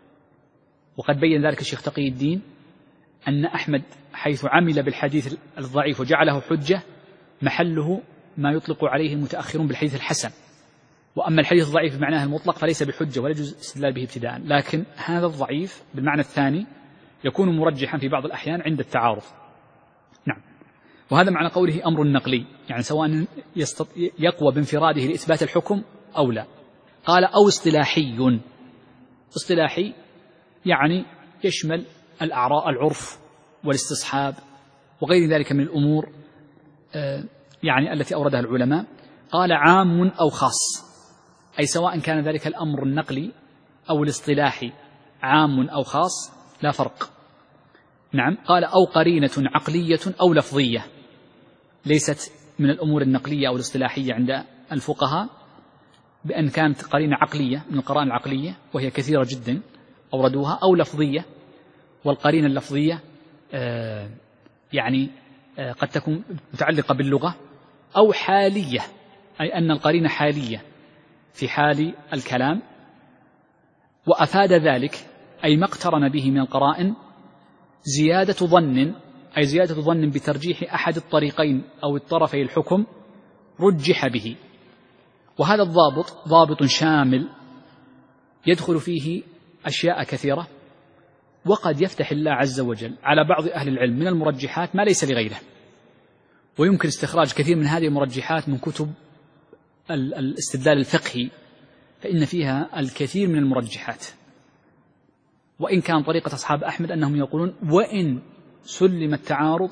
وقد بين ذلك الشيخ تقي الدين أن أحمد حيث عمل بالحديث الضعيف وجعله حجة محله ما يطلق عليه المتأخرون بالحديث الحسن، وأما الحديث الضعيف بمعناه المطلق فليس بحجة ولا يجوز الاستدلال به ابتداء. لكن هذا الضعيف بالمعنى الثاني يكون مرجحا في بعض الأحيان عند التعارض. نعم. وهذا معنى قوله أمر نقلي، يعني سواء يقوى بانفراده لإثبات الحكم أو لا. قال أو اصطلاحي. اصطلاحي يعني يشمل الأعراء العرف والاستصحاب وغير ذلك من الأمور يعني التي أوردها العلماء. قال عام أو خاص، أي سواء كان ذلك الأمر النقلي أو الاصطلاحي عام أو خاص لا فرق. نعم. قال أو قرينة عقلية أو لفظية، ليست من الأمور النقلية أو الاصطلاحية عند الفقهاء، بأن كانت قرينة عقلية من القرائن العقلية وهي كثيرة جدا أوردوها، أو لفظية، والقرينة اللفظية آه يعني آه قد تكون متعلقة باللغة، أو حالية أي أن القرينة حالية في حال الكلام. وأفاد ذلك أي ما اقترن به من القرائن زيادة ظن، أي زيادة ظن بترجيح أحد الطريقين أو الطرفي الحكم رجح به. وهذا الضابط ضابط شامل يدخل فيه أشياء كثيرة، وقد يفتح الله عز وجل على بعض أهل العلم من المرجحات ما ليس لغيره. ويمكن استخراج كثير من هذه المرجحات من كتب الاستدلال الفقهي، فإن فيها الكثير من المرجحات. وإن كان طريقة أصحاب أحمد أنهم يقولون وإن سلم التعارض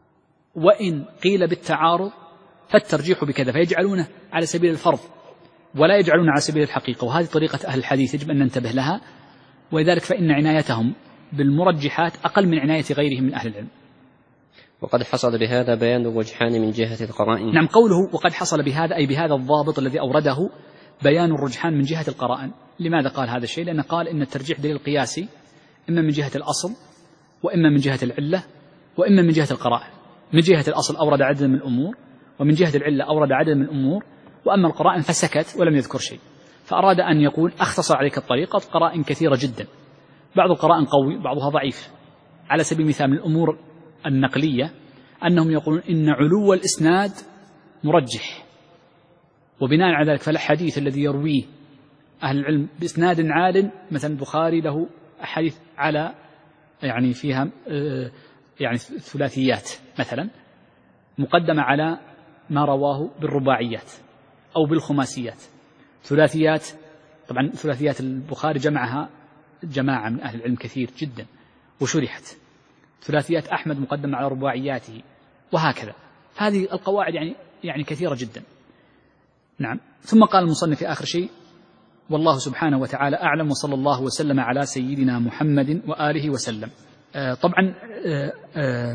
وإن قيل بالتعارض فالترجيح بكذا، فيجعلونه على سبيل الفرض، ولا يجعلون على سبيل الحقيقة، وهذه طريقة أهل الحديث يجب أن ننتبه لها، ولذلك فإن عنايتهم بالمرجحات أقل من عناية غيرهم من أهل العلم. وقد حصل بهذا بيان الرجحان من جهة القرائن. نعم، قوله وقد حصل بهذا أي بهذا الضابط الذي أورده بيان الرجحان من جهة القرائن. لماذا قال هذا الشيء؟ لأنه قال إن الترجيح دليل قياسي إما من جهة الأصل وإما من جهة العلة وإما من جهة القرائن. من جهة الأصل أورد عدد من الأمور، ومن جهة العلة أورد عدد من الأمور، وأما القرائن فسكت ولم يذكر شيء. فأراد أن يقول أختصر عليك الطريقة، قرائن كثيرة جدا، بعض القرائن قوي بعضها ضعيف. على سبيل المثال من الأمور النقلية أنهم يقولون إن علو الإسناد مرجح، وبناء على ذلك فالحديث الذي يرويه أهل العلم بإسناد عال، مثلا البخاري له أحاديث على يعني فيها يعني ثلاثيات مثلا مقدمة على ما رواه بالرباعيات أو بالخماسيات. ثلاثيات طبعا ثلاثيات البخاري جمعها جماعة من أهل العلم كثير جدا وشرحت. ثلاثيات أحمد مقدمة على رباعياته، وهكذا. هذه القواعد يعني يعني كثيرة جدا. نعم. ثم قال المصنف في آخر شيء: والله سبحانه وتعالى أعلم، وصلى الله وسلم على سيدنا محمد وآله وسلم. آه طبعا آه آه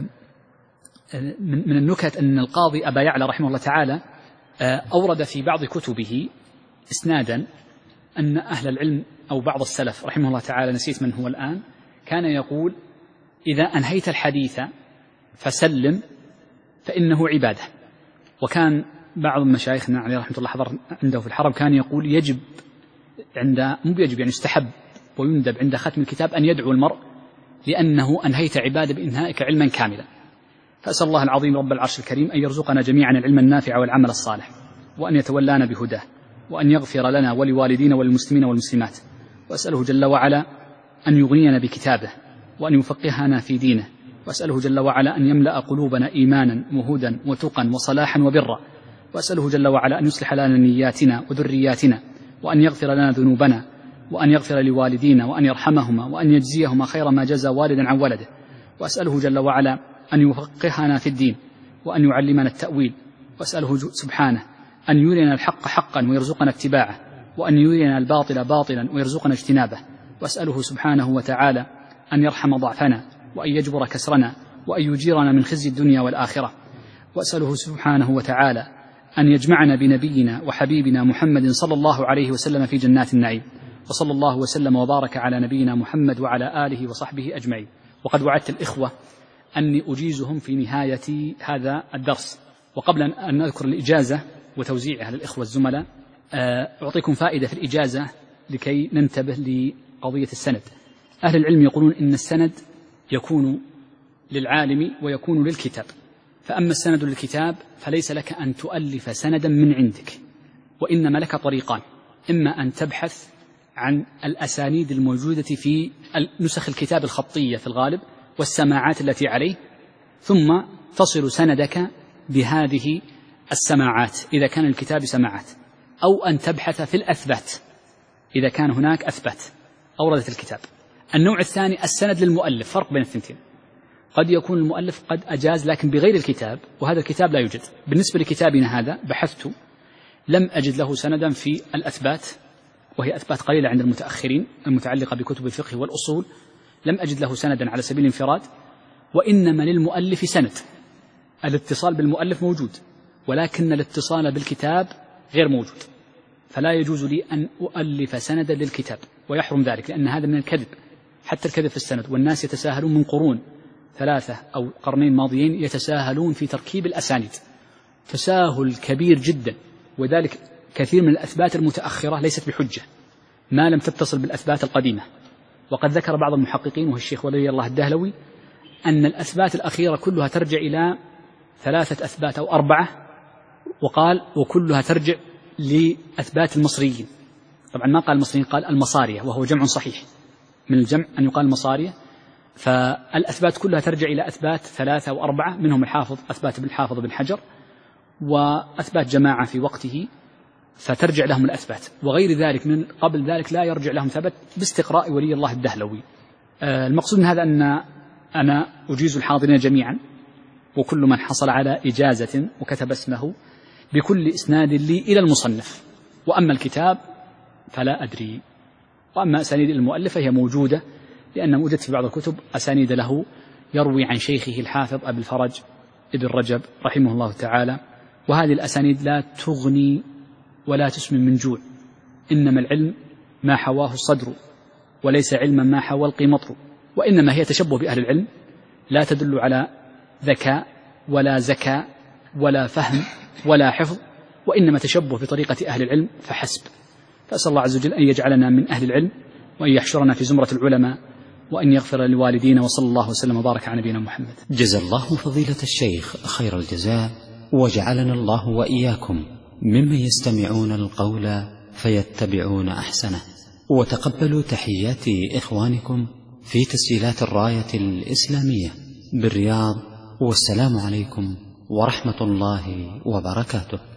من النكت أن القاضي أبا يعلى رحمه الله تعالى آه أورد في بعض كتبه إسنادا أن أهل العلم أو بعض السلف رحمه الله تعالى، نسيت من هو الآن، كان يقول: إذا أنهيت الحديث فسلم فإنه عبادة. وكان بعض مشايخنا عليه رحمة الله حضر عنده في الحرم كان يقول يجب عند مو يجب يعني يستحب ويندب عند ختم الكتاب أن يدعو المرء، لأنه أنهيت عبادة بإنهائك علما كاملا. فأسأل الله العظيم رب العرش الكريم أن يرزقنا جميعا العلم النافع والعمل الصالح، وأن يتولانا بهداه، وأن يغفر لنا ولوالدينا وللمسلمين والمسلمات. وأسأله جل وعلا أن يغنينا بكتابه، وأن يفقهنا في دينه. وأسأله جل وعلا أن يملأ قلوبنا إيمانا وهدى وتقا وصلاحا وبرا. وأسأله جل وعلا أن يصلح لنا نياتنا وذرياتنا، وأن يغفر لنا ذنوبنا، وأن يغفر لوالدينا، وأن يرحمهما، وأن يجزيهما خير ما جزى والدا عن ولده. وأسأله جل وعلا أن يفقهنا في الدين، وأن يعلمنا التأويل. وأسأله سبحانه أن يرينا الحق حقا ويرزقنا اتباعه، وأن يرينا الباطل باطلا ويرزقنا اجتنابه. وأسأله سبحانه وتعالى أن يرحم ضعفنا، وأن يجبر كسرنا، وأن يجيرنا من خزي الدنيا والآخرة. وأسأله سبحانه وتعالى أن يجمعنا بنبينا وحبيبنا محمد صلى الله عليه وسلم في جنات النعيم. وصلى الله وسلم وبارك على نبينا محمد وعلى آله وصحبه أجمعين. وقد وعدت الإخوة أني أجيزهم في نهاية هذا الدرس. وقبل أن أذكر الإجازة وتوزيعها للإخوة الزملاء، أعطيكم فائدة في الإجازة لكي ننتبه لقضية السند. أهل العلم يقولون إن السند يكون للعالم ويكون للكتاب. فأما السند للكتاب فليس لك أن تؤلف سندا من عندك، وإنما لك طريقان: إما أن تبحث عن الأسانيد الموجودة في نسخ الكتاب الخطية في الغالب والسماعات التي عليه، ثم تصل سندك بهذه السماعات إذا كان الكتاب سماعات، أو أن تبحث في الأثبات إذا كان هناك أثبات أوردت الكتاب. النوع الثاني السند للمؤلف. فرق بين الثنتين: قد يكون المؤلف قد أجاز لكن بغير الكتاب، وهذا الكتاب لا يوجد. بالنسبة لكتابنا هذا بحثت لم أجد له سندا في الأثبات، وهي أثبات قليلة عند المتأخرين المتعلقة بكتب الفقه والأصول، لم أجد له سندا على سبيل الانفراد. وإنما للمؤلف سند. الاتصال بالمؤلف موجود، ولكن الاتصال بالكتاب غير موجود. فلا يجوز لي أن أؤلف سندا للكتاب، ويحرم ذلك، لأن هذا من الكذب، حتى الكذب في السند. والناس يتساهلون من قرون ثلاثة أو قرنين ماضيين يتساهلون في تركيب الأسانيد تساهل كبير جدا، وذلك كثير من الأثبات المتأخرة ليست بحجة ما لم تتصل بالأثبات القديمة. وقد ذكر بعض المحققين وهو الشيخ ولي الله الدهلوي أن الأثبات الأخيرة كلها ترجع إلى ثلاثة أثبات أو أربعة، وقال وكلها ترجع لأثبات المصريين. طبعا ما قال المصريين، قال المصارية، وهو جمع صحيح من الجمع أن يقال المصارية. فالأثبات كلها ترجع إلى أثبات ثلاثة أو أربعة، منهم الحافظ أثبات بالحافظ بن حجر، وأثبات جماعة في وقته فترجع لهم الأثبات، وغير ذلك من قبل ذلك لا يرجع لهم ثبت باستقراء ولي الله الدهلوي. المقصود من هذا أن أنا أجيز الحاضرين جميعا وكل من حصل على إجازة وكتب اسمه بكل إسناد لي إلى المصنف، وأما الكتاب فلا أدري. وأما أسانيد المؤلف فهي موجودة، لأن وجدت في بعض الكتب أسانيد له يروي عن شيخه الحافظ أبي الفرج ابن رجب رحمه الله تعالى، وهذه الأسانيد لا تغني ولا تسمن من جوع، إنما العلم ما حواه الصدر وليس علما ما حوى القمطر، وإنما هي تشبه بأهل العلم، لا تدل على ذكاء ولا زكاء ولا فهم ولا حفظ، وإنما تشبه بطريقة أهل العلم فحسب. فأسأل الله عز وجل أن يجعلنا من أهل العلم، وأن يحشرنا في زمرة العلماء، وأن يغفر لوالدينا، وصلى الله وسلم وبارك على نبينا محمد. جزا الله فضيلة الشيخ خير الجزاء، وجعلنا الله وإياكم ممن يستمعون القول فيتبعون أحسنه. وتقبلوا تحيات إخوانكم في تسجيلات الراية الإسلامية بالرياض، والسلام عليكم ورحمة الله وبركاته.